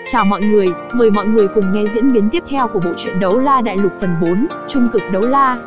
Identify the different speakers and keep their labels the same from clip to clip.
Speaker 1: Chào mọi người, mời mọi người cùng nghe diễn biến tiếp theo của bộ truyện Đấu La Đại Lục phần 4, Trung cực đấu la.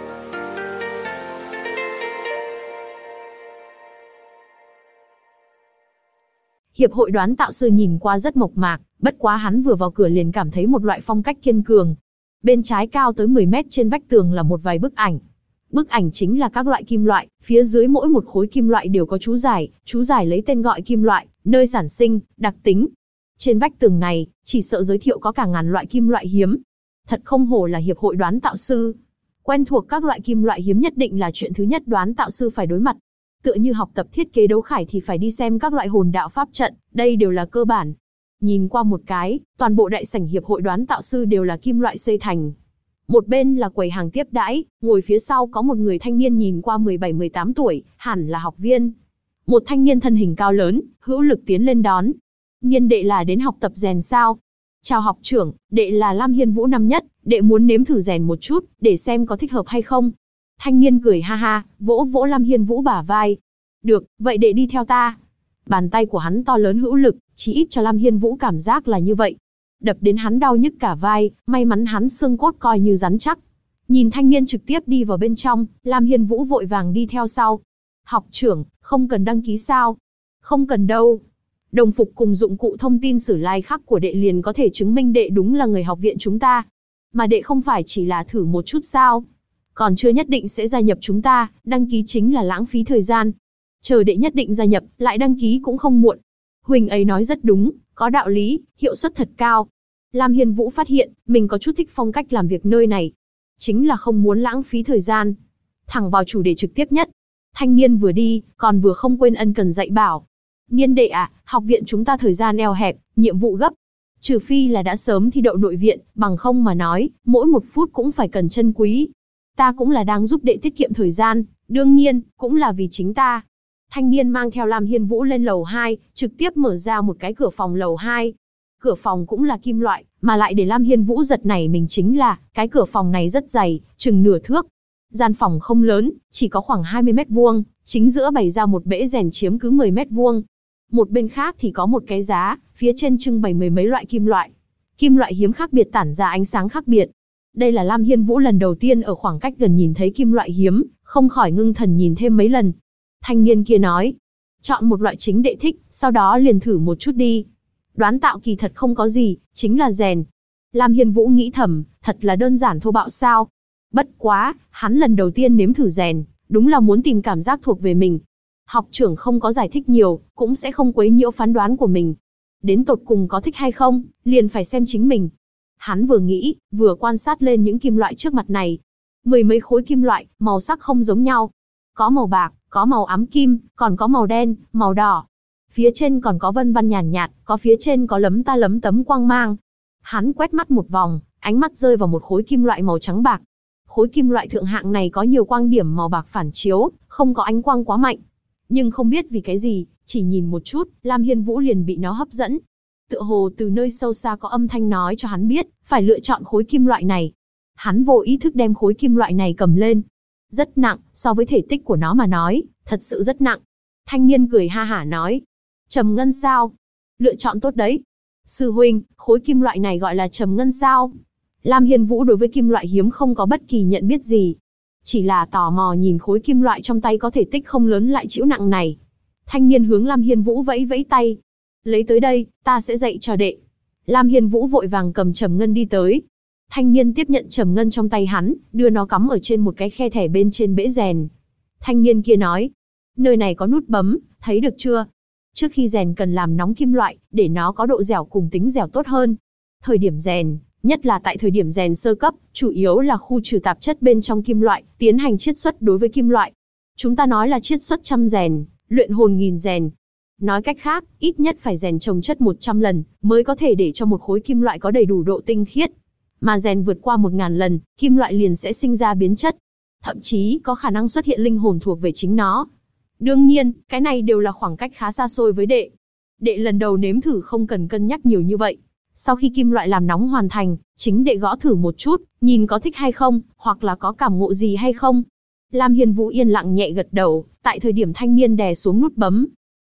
Speaker 1: Hiệp hội đoán tạo sư nhìn qua rất mộc mạc, bất quá hắn vừa vào cửa liền cảm thấy một loại phong cách kiên cường. Bên trái cao tới 10 mét trên vách tường là một vài bức ảnh. Bức ảnh chính là các loại kim loại, phía dưới mỗi một khối kim loại đều có chú giải lấy tên gọi kim loại, nơi sản sinh, đặc tính. Trên vách tường này, chỉ sợ giới thiệu có cả ngàn loại kim loại hiếm. Thật không hổ là hiệp hội đoán tạo sư. Quen thuộc các loại kim loại hiếm nhất định là chuyện thứ nhất đoán tạo sư phải đối mặt. Tựa như học tập thiết kế đấu khải thì phải đi xem các loại hồn đạo pháp trận, đây đều là cơ bản. Nhìn qua một cái, toàn bộ đại sảnh hiệp hội đoán tạo sư đều là kim loại xây thành. Một bên là quầy hàng tiếp đãi, ngồi phía sau có một người thanh niên nhìn qua 17-18 tuổi, hẳn là học viên. Một thanh niên thân hình cao lớn, hữu lực tiến lên đón. Niên đệ là đến học tập rèn sao? Chào học trưởng, đệ là Lam Hiên Vũ năm nhất, đệ muốn nếm thử rèn một chút, để xem có thích hợp hay không. Thanh niên cười ha ha, vỗ vỗ Lam Hiên Vũ bả vai. Được, vậy đệ đi theo ta. Bàn tay của hắn to lớn hữu lực, chỉ ít cho Lam Hiên Vũ cảm giác là như vậy. Đập đến hắn đau nhức cả vai, may mắn hắn xương cốt coi như rắn chắc. Nhìn thanh niên trực tiếp đi vào bên trong, Lam Hiên Vũ vội vàng đi theo sau. Học trưởng, không cần đăng ký sao? Không cần đâu. Đồng phục cùng dụng cụ thông tin sử lai khắc của đệ liền có thể chứng minh đệ đúng là người học viện chúng ta. Mà đệ không phải chỉ là thử một chút sao? Còn chưa nhất định sẽ gia nhập chúng ta, đăng ký chính là lãng phí thời gian. Chờ đệ nhất định gia nhập, lại đăng ký cũng không muộn. Huỳnh ấy nói rất đúng, có đạo lý, hiệu suất thật cao. Lam Hiên Vũ phát hiện, mình có chút thích phong cách làm việc nơi này. Chính là không muốn lãng phí thời gian. Thẳng vào chủ đề trực tiếp nhất. Thanh niên vừa đi, còn vừa không quên ân cần dạy bảo. Niên đệ à, học viện chúng ta thời gian eo hẹp, nhiệm vụ gấp. Trừ phi là đã sớm thi đậu nội viện, bằng không mà nói, mỗi một phút cũng phải cần trân quý. Ta cũng là đang giúp đệ tiết kiệm thời gian, đương nhiên, cũng là vì chính ta. Thanh niên mang theo Lam Hiên Vũ lên lầu 2, trực tiếp mở ra một cái cửa phòng lầu 2. Cửa phòng cũng là kim loại, mà lại để Lam Hiên Vũ giật nảy mình chính là, cái cửa phòng này rất dày, chừng nửa thước. Gian phòng không lớn, chỉ có khoảng 20 mét vuông, chính giữa bày ra một bể rèn chiếm cứ 10 mét vuông. Một bên khác thì có một cái giá, phía trên trưng bày mười mấy loại kim loại. Kim loại hiếm khác biệt tản ra ánh sáng khác biệt. Đây là Lam Hiên Vũ lần đầu tiên ở khoảng cách gần nhìn thấy kim loại hiếm, không khỏi ngưng thần nhìn thêm mấy lần. Thanh niên kia nói, chọn một loại chính đệ thích, sau đó liền thử một chút đi. Đoán tạo kỳ thật không có gì, chính là rèn. Lam Hiên Vũ nghĩ thầm, thật là đơn giản thô bạo sao. Bất quá, hắn lần đầu tiên nếm thử rèn, đúng là muốn tìm cảm giác thuộc về mình. Học trưởng không có giải thích nhiều, cũng sẽ không quấy nhiễu phán đoán của mình. Đến tột cùng có thích hay không, liền phải xem chính mình. Hắn vừa nghĩ, vừa quan sát lên những kim loại trước mặt này. Mười mấy khối kim loại, màu sắc không giống nhau. Có màu bạc, có màu ám kim, còn có màu đen, màu đỏ. Phía trên còn có vân vân nhàn nhạt, có phía trên có lấm ta lấm tấm quang mang. Hắn quét mắt một vòng, ánh mắt rơi vào một khối kim loại màu trắng bạc. Khối kim loại thượng hạng này có nhiều quang điểm màu bạc phản chiếu, không có ánh quang quá mạnh. Nhưng không biết vì cái gì, chỉ nhìn một chút, Lam Hiên Vũ liền bị nó hấp dẫn. Tựa hồ từ nơi sâu xa có âm thanh nói cho hắn biết, phải lựa chọn khối kim loại này. Hắn vô ý thức đem khối kim loại này cầm lên. Rất nặng, so với thể tích của nó mà nói, thật sự rất nặng. Thanh niên cười ha hả nói, trầm ngân sao? Lựa chọn tốt đấy. Sư huynh, khối kim loại này gọi là trầm ngân sao? Lam Hiên Vũ đối với kim loại hiếm không có bất kỳ nhận biết gì. Chỉ là tò mò nhìn khối kim loại trong tay có thể tích không lớn lại chịu nặng này. Thanh niên hướng Lam Hiên Vũ vẫy vẫy tay. Lấy tới đây, ta sẽ dạy cho đệ. Lam Hiên Vũ vội vàng cầm trầm ngân đi tới. Thanh niên tiếp nhận trầm ngân trong tay hắn, đưa nó cắm ở trên một cái khe thẻ bên trên bể rèn. Thanh niên kia nói, nơi này có nút bấm, thấy được chưa? Trước khi rèn cần làm nóng kim loại, để nó có độ dẻo cùng tính dẻo tốt hơn. Thời điểm rèn, nhất là tại thời điểm rèn sơ cấp, chủ yếu là khu trừ tạp chất bên trong kim loại, tiến hành chiết xuất đối với kim loại. Chúng ta nói là chiết xuất trăm rèn, luyện hồn nghìn rèn. Nói cách khác, ít nhất phải rèn trồng chất 100 lần, mới có thể để cho một khối kim loại có đầy đủ độ tinh khiết. Mà rèn vượt qua 1000 lần, kim loại liền sẽ sinh ra biến chất. Thậm chí, có khả năng xuất hiện linh hồn thuộc về chính nó. Đương nhiên, cái này đều là khoảng cách khá xa xôi với đệ. Đệ lần đầu nếm thử không cần cân nhắc nhiều như vậy. Sau khi kim loại làm nóng hoàn thành, chính đệ gõ thử một chút, nhìn có thích hay không, hoặc là có cảm ngộ gì hay không. Lam Hiên Vũ yên lặng nhẹ gật đầu, tại thời điểm thanh niên đè xuống nút bấm.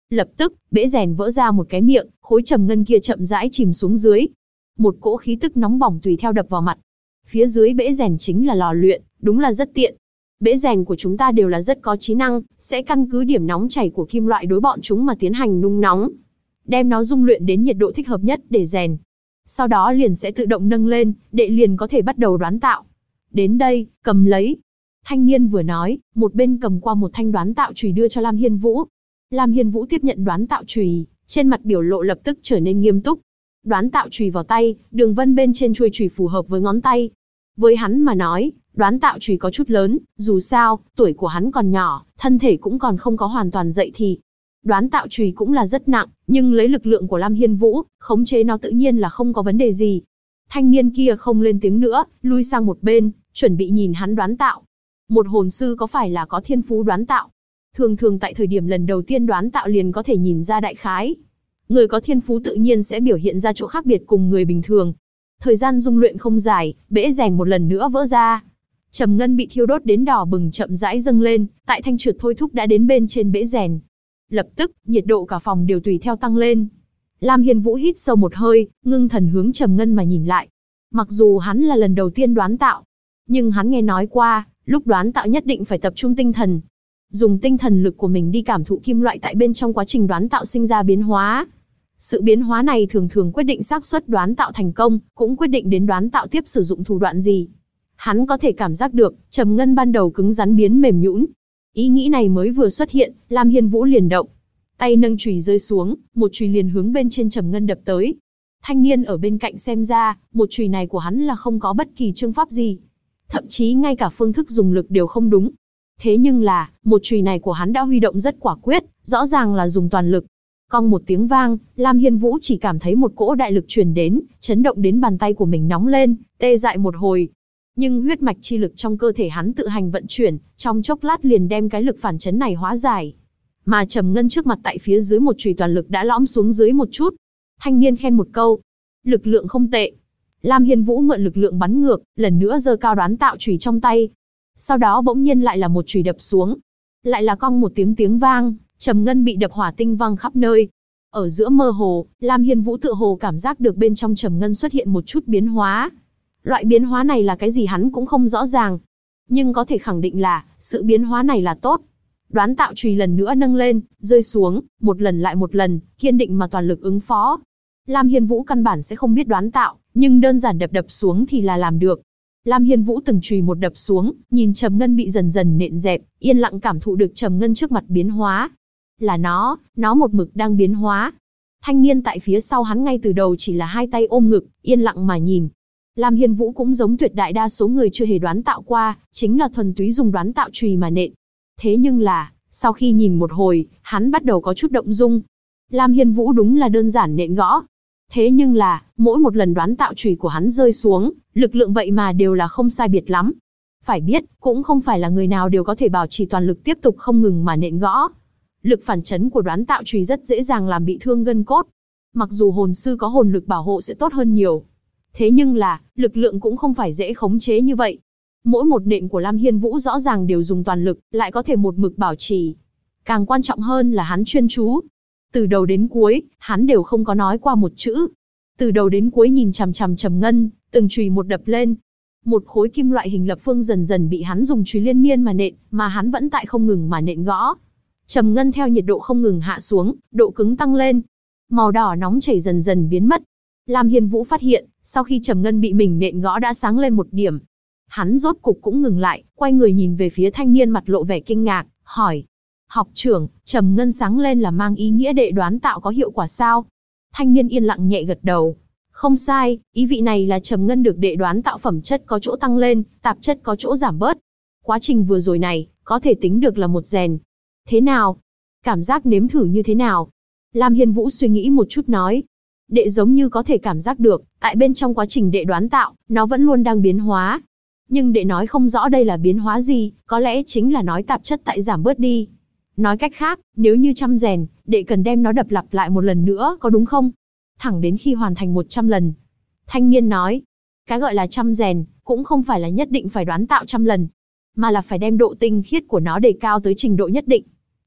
Speaker 1: Lập tức, bẽ rèn vỡ ra một cái miệng, khối trầm ngân kia chậm rãi chìm xuống dưới. Một cỗ khí tức nóng bỏng tùy theo đập vào mặt. Phía dưới bẽ rèn chính là lò luyện, đúng là rất tiện. Bẽ rèn của chúng ta đều là rất có trí năng, sẽ căn cứ điểm nóng chảy của kim loại đối bọn chúng mà tiến hành nung nóng. Đem nó dung luyện đến nhiệt độ thích hợp nhất để rèn. Sau đó liền sẽ tự động nâng lên, đệ liền có thể bắt đầu đoán tạo. Đến đây, cầm lấy. Thanh niên vừa nói, một bên cầm qua một thanh đoán tạo chùy đưa cho Lam Hiên Vũ. Lam Hiên Vũ tiếp nhận đoán tạo chùy, trên mặt biểu lộ lập tức trở nên nghiêm túc. Đoán tạo chùy vào tay, đường vân bên trên chuôi chùy phù hợp với ngón tay. Với hắn mà nói, đoán tạo chùy có chút lớn, dù sao, tuổi của hắn còn nhỏ, thân thể cũng còn không có hoàn toàn dậy thì. Đoán tạo chùy cũng là rất nặng, nhưng lấy lực lượng của Lam Hiên Vũ, khống chế nó tự nhiên là không có vấn đề gì. Thanh niên kia không lên tiếng nữa, lui sang một bên, chuẩn bị nhìn hắn đoán tạo. Một hồn sư có phải là có thiên phú đoán tạo? Thường tại thời điểm lần đầu tiên đoán tạo liền có thể nhìn ra đại khái. Người có thiên phú tự nhiên sẽ biểu hiện ra chỗ khác biệt cùng người bình thường. Thời gian dung luyện không dài, bẽ rèn một lần nữa vỡ ra. Trầm ngân bị thiêu đốt đến đỏ bừng chậm rãi dâng lên, tại thanh trượt thôi thúc đã đến bên trên bẽ rèn. Lập tức, nhiệt độ cả phòng đều tùy theo tăng lên. Lam Hiên Vũ hít sâu một hơi, ngưng thần hướng Trầm Ngân mà nhìn lại. Mặc dù hắn là lần đầu tiên đoán tạo, nhưng hắn nghe nói qua, lúc đoán tạo nhất định phải tập trung tinh thần. Dùng tinh thần lực của mình đi cảm thụ kim loại tại bên trong quá trình đoán tạo sinh ra biến hóa. Sự biến hóa này thường quyết định xác suất đoán tạo thành công, cũng quyết định đến đoán tạo tiếp sử dụng thủ đoạn gì. Hắn có thể cảm giác được, Trầm Ngân ban đầu cứng rắn biến mềm nhũn. Ý nghĩ này mới vừa xuất hiện, Lam Hiên Vũ liền động. Tay nâng chùy rơi xuống, một chùy liền hướng bên trên Trầm Ngân đập tới. Thanh niên ở bên cạnh xem ra, một chùy này của hắn là không có bất kỳ chương pháp gì. Thậm chí ngay cả phương thức dùng lực đều không đúng. Thế nhưng là, một chùy này của hắn đã huy động rất quả quyết, rõ ràng là dùng toàn lực. Cong một tiếng vang, Lam Hiên Vũ chỉ cảm thấy một cỗ đại lực truyền đến, chấn động đến bàn tay của mình nóng lên, tê dại một hồi. Nhưng huyết mạch chi lực trong cơ thể hắn tự hành vận chuyển, trong chốc lát liền đem cái lực phản chấn này hóa giải. Mà Trầm Ngân trước mặt tại phía dưới một chùy toàn lực đã lõm xuống dưới một chút. Thanh niên khen một câu, lực lượng không tệ. Lam Hiên Vũ mượn lực lượng bắn ngược, lần nữa giơ cao đoán tạo chùy trong tay. Sau đó bỗng nhiên lại là một chùy đập xuống. Lại là cong một tiếng vang, Trầm Ngân bị đập hỏa tinh văng khắp nơi. Ở giữa mơ hồ, Lam Hiên Vũ tựa hồ cảm giác được bên trong Trầm Ngân xuất hiện một chút biến hóa. Loại biến hóa này là cái gì hắn cũng không rõ ràng. Nhưng có thể khẳng định là, sự biến hóa này là tốt. Đoán tạo chùy lần nữa nâng lên, rơi xuống, một lần lại một lần, kiên định mà toàn lực ứng phó. Lam Hiên Vũ căn bản sẽ không biết đoán tạo, nhưng đơn giản đập xuống thì là làm được. Lam Hiên Vũ từng chùy một đập xuống, nhìn Trầm Ngân bị dần dần nện dẹp, yên lặng cảm thụ được Trầm Ngân trước mặt biến hóa. Là nó một mực đang biến hóa. Thanh niên tại phía sau hắn ngay từ đầu chỉ là hai tay ôm ngực, yên lặng mà nhìn. Lam Hiên Vũ cũng giống tuyệt đại đa số người chưa hề đoán tạo qua, chính là thuần túy dùng đoán tạo chùy mà nện. Thế nhưng là, sau khi nhìn một hồi, hắn bắt đầu có chút động dung. Lam Hiên Vũ đúng là đơn giản nện gõ. Thế nhưng là, mỗi một lần đoán tạo chùy của hắn rơi xuống, lực lượng vậy mà đều là không sai biệt lắm. Phải biết, cũng không phải là người nào đều có thể bảo trì toàn lực tiếp tục không ngừng mà nện gõ. Lực phản chấn của đoán tạo chùy rất dễ dàng làm bị thương gân cốt. Mặc dù hồn sư có hồn lực bảo hộ sẽ tốt hơn nhiều. Thế nhưng là, lực lượng cũng không phải dễ khống chế như vậy. Mỗi một nện của Lam Hiên Vũ rõ ràng đều dùng toàn lực, lại có thể một mực bảo trì. Càng quan trọng hơn là hắn chuyên chú. Từ đầu đến cuối, hắn đều không có nói qua một chữ. Từ đầu đến cuối nhìn chằm chằm Trầm Ngân, từng chùy một đập lên. Một khối kim loại hình lập phương dần dần bị hắn dùng chùy liên miên mà nện, mà hắn vẫn tại không ngừng mà nện gõ. Trầm Ngân theo nhiệt độ không ngừng hạ xuống, độ cứng tăng lên. Màu đỏ nóng chảy dần dần biến mất. Lam Hiên Vũ phát hiện, sau khi Trầm Ngân bị mình nện gõ đã sáng lên một điểm. Hắn rốt cục cũng ngừng lại, quay người nhìn về phía thanh niên mặt lộ vẻ kinh ngạc, hỏi. Học trưởng, Trầm Ngân sáng lên là mang ý nghĩa đệ đoán tạo có hiệu quả sao? Thanh niên yên lặng nhẹ gật đầu. Không sai, ý vị này là Trầm Ngân được đệ đoán tạo phẩm chất có chỗ tăng lên, tạp chất có chỗ giảm bớt. Quá trình vừa rồi này, có thể tính được là một rèn. Thế nào? Cảm giác nếm thử như thế nào? Lam Hiên Vũ suy nghĩ một chút nói. Đệ giống như có thể cảm giác được, tại bên trong quá trình đệ đoán tạo, nó vẫn luôn đang biến hóa. Nhưng đệ nói không rõ đây là biến hóa gì, có lẽ chính là nói tạp chất tại giảm bớt đi. Nói cách khác, nếu như chăm rèn, đệ cần đem nó đập lặp lại một lần nữa, có đúng không? Thẳng đến khi hoàn thành 100 lần. Thanh niên nói, cái gọi là chăm rèn, cũng không phải là nhất định phải đoán tạo 100 lần, mà là phải đem độ tinh khiết của nó đề cao tới trình độ nhất định.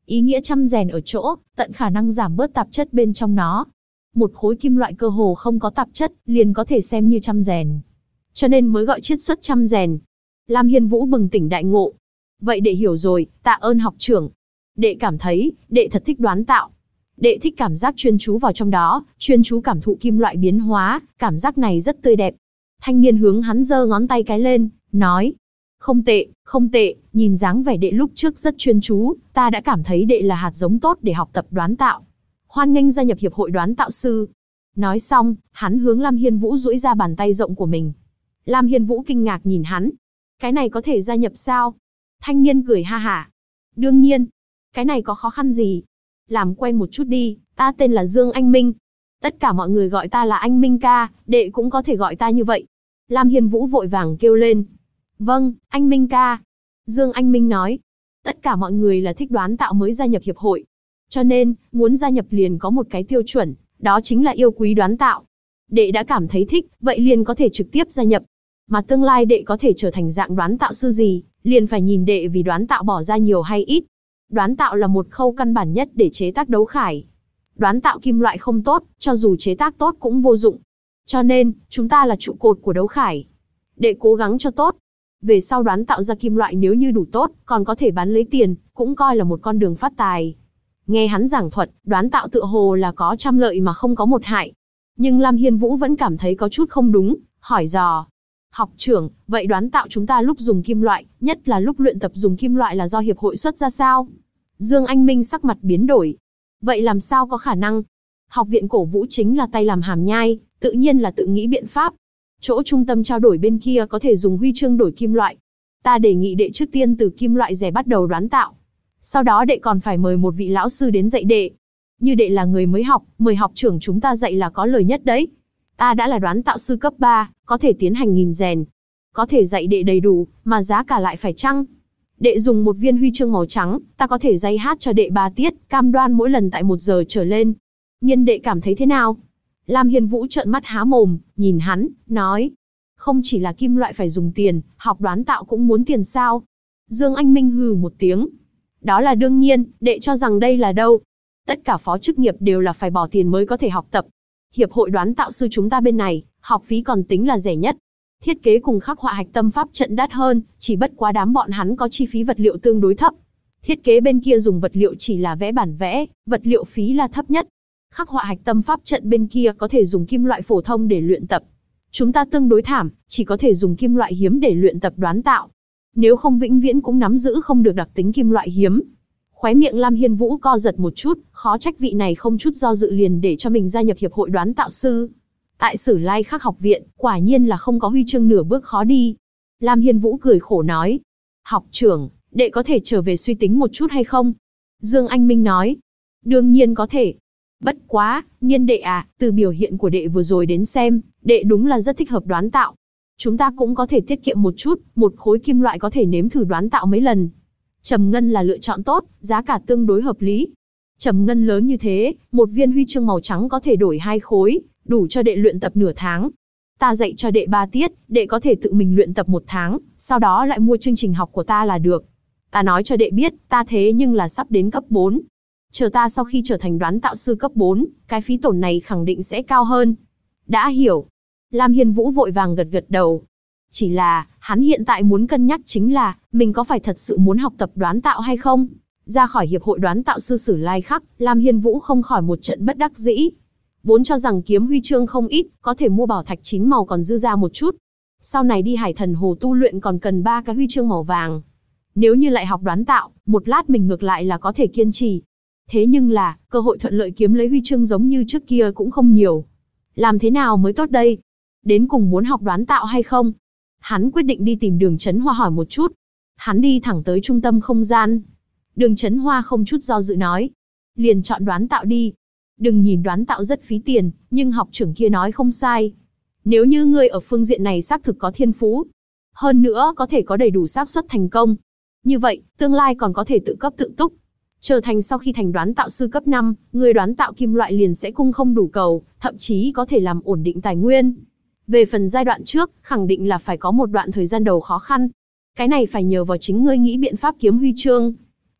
Speaker 1: Ý nghĩa chăm rèn ở chỗ, tận khả năng giảm bớt tạp chất bên trong nó. Một khối kim loại cơ hồ không có tạp chất, liền có thể xem như chăm rèn. Cho nên mới gọi chiết xuất chăm rèn. Lam Hiên Vũ bừng tỉnh đại ngộ. Vậy đệ hiểu rồi, tạ ơn học trưởng. Đệ cảm thấy, đệ thật thích đoán tạo. Đệ thích cảm giác chuyên chú vào trong đó, chuyên chú cảm thụ kim loại biến hóa, cảm giác này rất tươi đẹp. Thanh niên hướng hắn giơ ngón tay cái lên, nói. Không tệ, không tệ, nhìn dáng vẻ đệ lúc trước rất chuyên chú, ta đã cảm thấy đệ là hạt giống tốt để học tập đoán tạo. Hoan nghênh gia nhập hiệp hội đoán tạo sư. Nói xong, hắn hướng Lam Hiên Vũ duỗi ra bàn tay rộng của mình. Lam Hiên Vũ kinh ngạc nhìn hắn. Cái này có thể gia nhập sao? Thanh niên cười ha hả. Đương nhiên. Cái này có khó khăn gì? Làm quen một chút đi, ta tên là Dương Anh Minh. Tất cả mọi người gọi ta là Anh Minh ca, đệ cũng có thể gọi ta như vậy. Lam Hiên Vũ vội vàng kêu lên. Vâng, anh Minh ca. Dương Anh Minh nói. Tất cả mọi người là thích đoán tạo mới gia nhập hiệp hội. Cho nên, muốn gia nhập liền có một cái tiêu chuẩn, đó chính là yêu quý đoán tạo. Đệ đã cảm thấy thích, vậy liền có thể trực tiếp gia nhập. Mà tương lai đệ có thể trở thành dạng đoán tạo sư gì, liền phải nhìn đệ vì đoán tạo bỏ ra nhiều hay ít. Đoán tạo là một khâu căn bản nhất để chế tác đấu khải. Đoán tạo kim loại không tốt, cho dù chế tác tốt cũng vô dụng. Cho nên, chúng ta là trụ cột của đấu khải. Đệ cố gắng cho tốt. Về sau đoán tạo ra kim loại nếu như đủ tốt, còn có thể bán lấy tiền, cũng coi là một con đường phát tài. Nghe hắn giảng thuật, đoán tạo tựa hồ là có trăm lợi mà không có một hại. Nhưng Lam Hiên Vũ vẫn cảm thấy có chút không đúng, hỏi dò. Học trưởng, vậy đoán tạo chúng ta lúc dùng kim loại, nhất là lúc luyện tập dùng kim loại là do hiệp hội xuất ra sao? Dương Anh Minh sắc mặt biến đổi. Vậy làm sao có khả năng? Học viện cổ vũ chính là tay làm hàm nhai, tự nhiên là tự nghĩ biện pháp. Chỗ trung tâm trao đổi bên kia có thể dùng huy chương đổi kim loại. Ta đề nghị đệ trước tiên từ kim loại rẻ bắt đầu đoán tạo. Sau đó đệ còn phải mời một vị lão sư đến dạy đệ. Như đệ là người mới học, mời học trưởng chúng ta dạy là có lời nhất đấy. Ta đã là đoán tạo sư cấp 3, có thể tiến hành nghìn rèn. Có thể dạy đệ đầy đủ, mà giá cả lại phải chăng. Đệ dùng một viên huy chương màu trắng, ta có thể dạy hát cho đệ 3 tiết, cam đoan mỗi lần tại 1 giờ trở lên. Nhân đệ cảm thấy thế nào? Lam Hiên Vũ trợn mắt há mồm, nhìn hắn, nói. Không chỉ là kim loại phải dùng tiền, học đoán tạo cũng muốn tiền sao? Dương Anh Minh hừ một tiếng. Đó là đương nhiên, đệ cho rằng đây là đâu? Tất cả phó chức nghiệp đều là phải bỏ tiền mới có thể học tập. Hiệp hội đoán tạo sư chúng ta bên này, học phí còn tính là rẻ nhất. Thiết kế cùng khắc họa hạch tâm pháp trận đắt hơn, chỉ bất quá đám bọn hắn có chi phí vật liệu tương đối thấp. Thiết kế bên kia dùng vật liệu chỉ là vẽ bản vẽ, vật liệu phí là thấp nhất. Khắc họa hạch tâm pháp trận bên kia có thể dùng kim loại phổ thông để luyện tập. Chúng ta tương đối thảm, chỉ có thể dùng kim loại hiếm để luyện tập đoán tạo. Nếu không vĩnh viễn cũng nắm giữ không được đặc tính kim loại hiếm. Khóe miệng Lam Hiên Vũ co giật một chút, khó trách vị này không chút do dự liền để cho mình gia nhập hiệp hội đoán tạo sư. Tại Sử Lai Khắc học viện, quả nhiên là không có huy chương nửa bước khó đi. Lam Hiên Vũ cười khổ nói. Học trưởng, đệ có thể trở về suy tính một chút hay không? Dương Anh Minh nói. Đương nhiên có thể. Bất quá, Niên đệ à, từ biểu hiện của đệ vừa rồi đến xem, đệ đúng là rất thích hợp đoán tạo. Chúng ta cũng có thể tiết kiệm một chút, một khối kim loại có thể nếm thử đoán tạo mấy lần. Trầm ngân là lựa chọn tốt, giá cả tương đối hợp lý. Trầm ngân lớn như thế, một viên huy chương màu trắng có thể đổi 2 khối, đủ cho đệ luyện tập nửa tháng. Ta dạy cho đệ 3 tiết, đệ có thể tự mình luyện tập 1 tháng, sau đó lại mua chương trình học của ta là được. Ta nói cho đệ biết, ta thế nhưng là sắp đến cấp 4. Chờ ta sau khi trở thành đoán tạo sư cấp 4, cái phí tổn này khẳng định sẽ cao hơn. Đã hiểu. Lam Hiên Vũ vội vàng gật gật đầu. Chỉ là, hắn hiện tại muốn cân nhắc chính là, mình có phải thật sự muốn học tập đoán tạo hay không? Ra khỏi hiệp hội đoán tạo sư Sử Lai Khắc, Lam Hiên Vũ không khỏi một trận bất đắc dĩ. Vốn cho rằng kiếm huy chương không ít, có thể mua bảo thạch 9 màu còn dư ra một chút. Sau này đi Hải Thần Hồ tu luyện còn cần 3 cái huy chương màu vàng. Nếu như lại học đoán tạo, một lát mình ngược lại là có thể kiên trì. Thế nhưng là, cơ hội thuận lợi kiếm lấy huy chương giống như trước kia cũng không nhiều. Làm thế nào mới tốt đây? Đến cùng muốn học đoán tạo hay không? Hắn quyết định đi tìm Đường Chấn Hoa hỏi một chút. Hắn đi thẳng tới trung tâm không gian. Đường Chấn Hoa không chút do dự nói. Liền chọn đoán tạo đi. Đừng nhìn đoán tạo rất phí tiền, nhưng học trưởng kia nói không sai. Nếu như ngươi ở phương diện này xác thực có thiên phú, hơn nữa có thể có đầy đủ xác suất thành công. Như vậy, tương lai còn có thể tự cấp tự túc. Trở thành sau khi thành đoán tạo sư cấp 5, người đoán tạo kim loại liền sẽ cung không đủ cầu, thậm chí có thể làm ổn định tài nguyên. Về phần giai đoạn trước, khẳng định là phải có một đoạn thời gian đầu khó khăn. Cái này phải nhờ vào chính ngươi nghĩ biện pháp kiếm huy chương.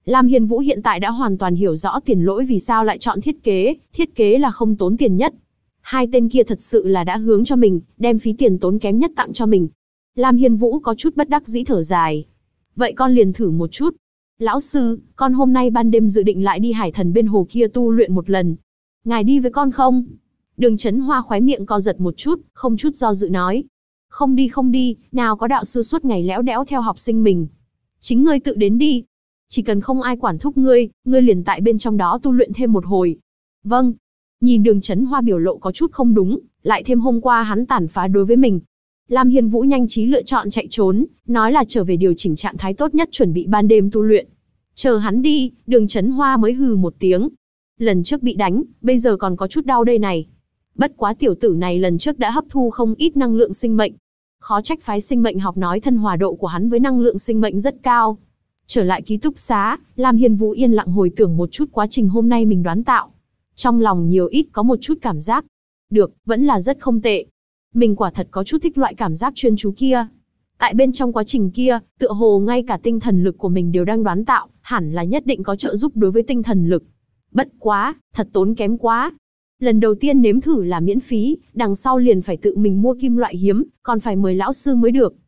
Speaker 1: Lam Hiên Vũ hiện tại đã hoàn toàn hiểu rõ Tiền Lỗi vì sao lại chọn thiết kế là không tốn tiền nhất. Hai tên kia thật sự là đã hướng cho mình, đem phí tiền tốn kém nhất tặng cho mình. Lam Hiên Vũ có chút bất đắc dĩ thở dài. Vậy con liền thử một chút. Lão sư, con hôm nay ban đêm dự định lại đi hải thần bên hồ kia tu luyện một lần. Ngài đi với con không? Đường Chấn Hoa khóe miệng co giật một chút, không chút do dự nói. Không đi, nào có đạo sư suốt ngày lẽo đẽo theo học sinh mình. Chính ngươi tự đến đi. Chỉ cần không ai quản thúc ngươi liền tại bên trong đó tu luyện thêm một hồi. Vâng. Nhìn Đường Chấn Hoa biểu lộ có chút không đúng, lại thêm hôm qua hắn tàn phá đối với mình. Lam Hiên Vũ nhanh trí lựa chọn chạy trốn, nói là trở về điều chỉnh trạng thái tốt nhất chuẩn bị ban đêm tu luyện. Chờ hắn đi, Đường Chấn Hoa mới hừ một tiếng. Lần trước bị đánh, bây giờ còn có chút đau đây này. Bất quá tiểu tử này lần trước đã hấp thu không ít năng lượng sinh mệnh. Khó trách phái sinh mệnh học nói thân hòa độ của hắn với năng lượng sinh mệnh rất cao. Trở lại ký túc xá, Lam Hiên Vũ yên lặng hồi tưởng một chút quá trình hôm nay mình đoán tạo. Trong lòng nhiều ít có một chút cảm giác. Được, vẫn là rất không tệ. Mình quả thật có chút thích loại cảm giác chuyên chú kia. Tại bên trong quá trình kia, tựa hồ ngay cả tinh thần lực của mình đều đang đoán tạo, hẳn là nhất định có trợ giúp đối với tinh thần lực. Bất quá, thật tốn kém quá. Lần đầu tiên nếm thử là miễn phí, đằng sau liền phải tự mình mua kim loại hiếm, còn phải mời lão sư mới được.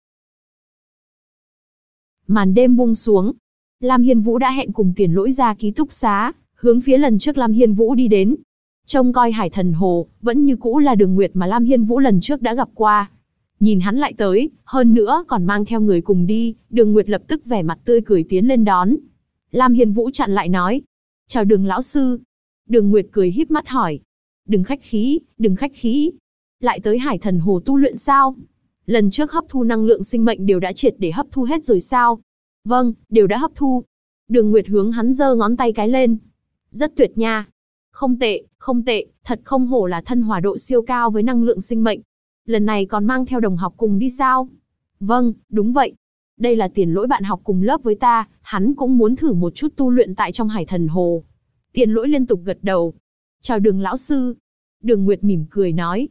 Speaker 1: Màn đêm buông xuống. Lam Hiên Vũ đã hẹn cùng Tiền Lỗi ra ký túc xá, hướng phía lần trước Lam Hiên Vũ đi đến. Trông coi hải thần hồ, vẫn như cũ là Đường Nguyệt mà Lam Hiên Vũ lần trước đã gặp qua. Nhìn hắn lại tới, hơn nữa còn mang theo người cùng đi, Đường Nguyệt lập tức vẻ mặt tươi cười tiến lên đón. Lam Hiên Vũ chặn lại nói. Chào Đường lão sư. Đường Nguyệt cười híp mắt hỏi. Đừng khách khí. Lại tới hải thần hồ tu luyện sao? Lần trước hấp thu năng lượng sinh mệnh đều đã triệt để hấp thu hết rồi sao? Vâng, đều đã hấp thu. Đường Nguyệt hướng hắn giơ ngón tay cái lên. Rất tuyệt nha. Không tệ, thật không hổ là thân hòa độ siêu cao với năng lượng sinh mệnh. Lần này còn mang theo đồng học cùng đi sao? Vâng, đúng vậy. Đây là Tiền Lỗi bạn học cùng lớp với ta, hắn cũng muốn thử một chút tu luyện tại trong hải thần hồ. Tiền Lỗi liên tục gật đầu. Chào Đường lão sư. Đường Nguyệt mỉm cười nói.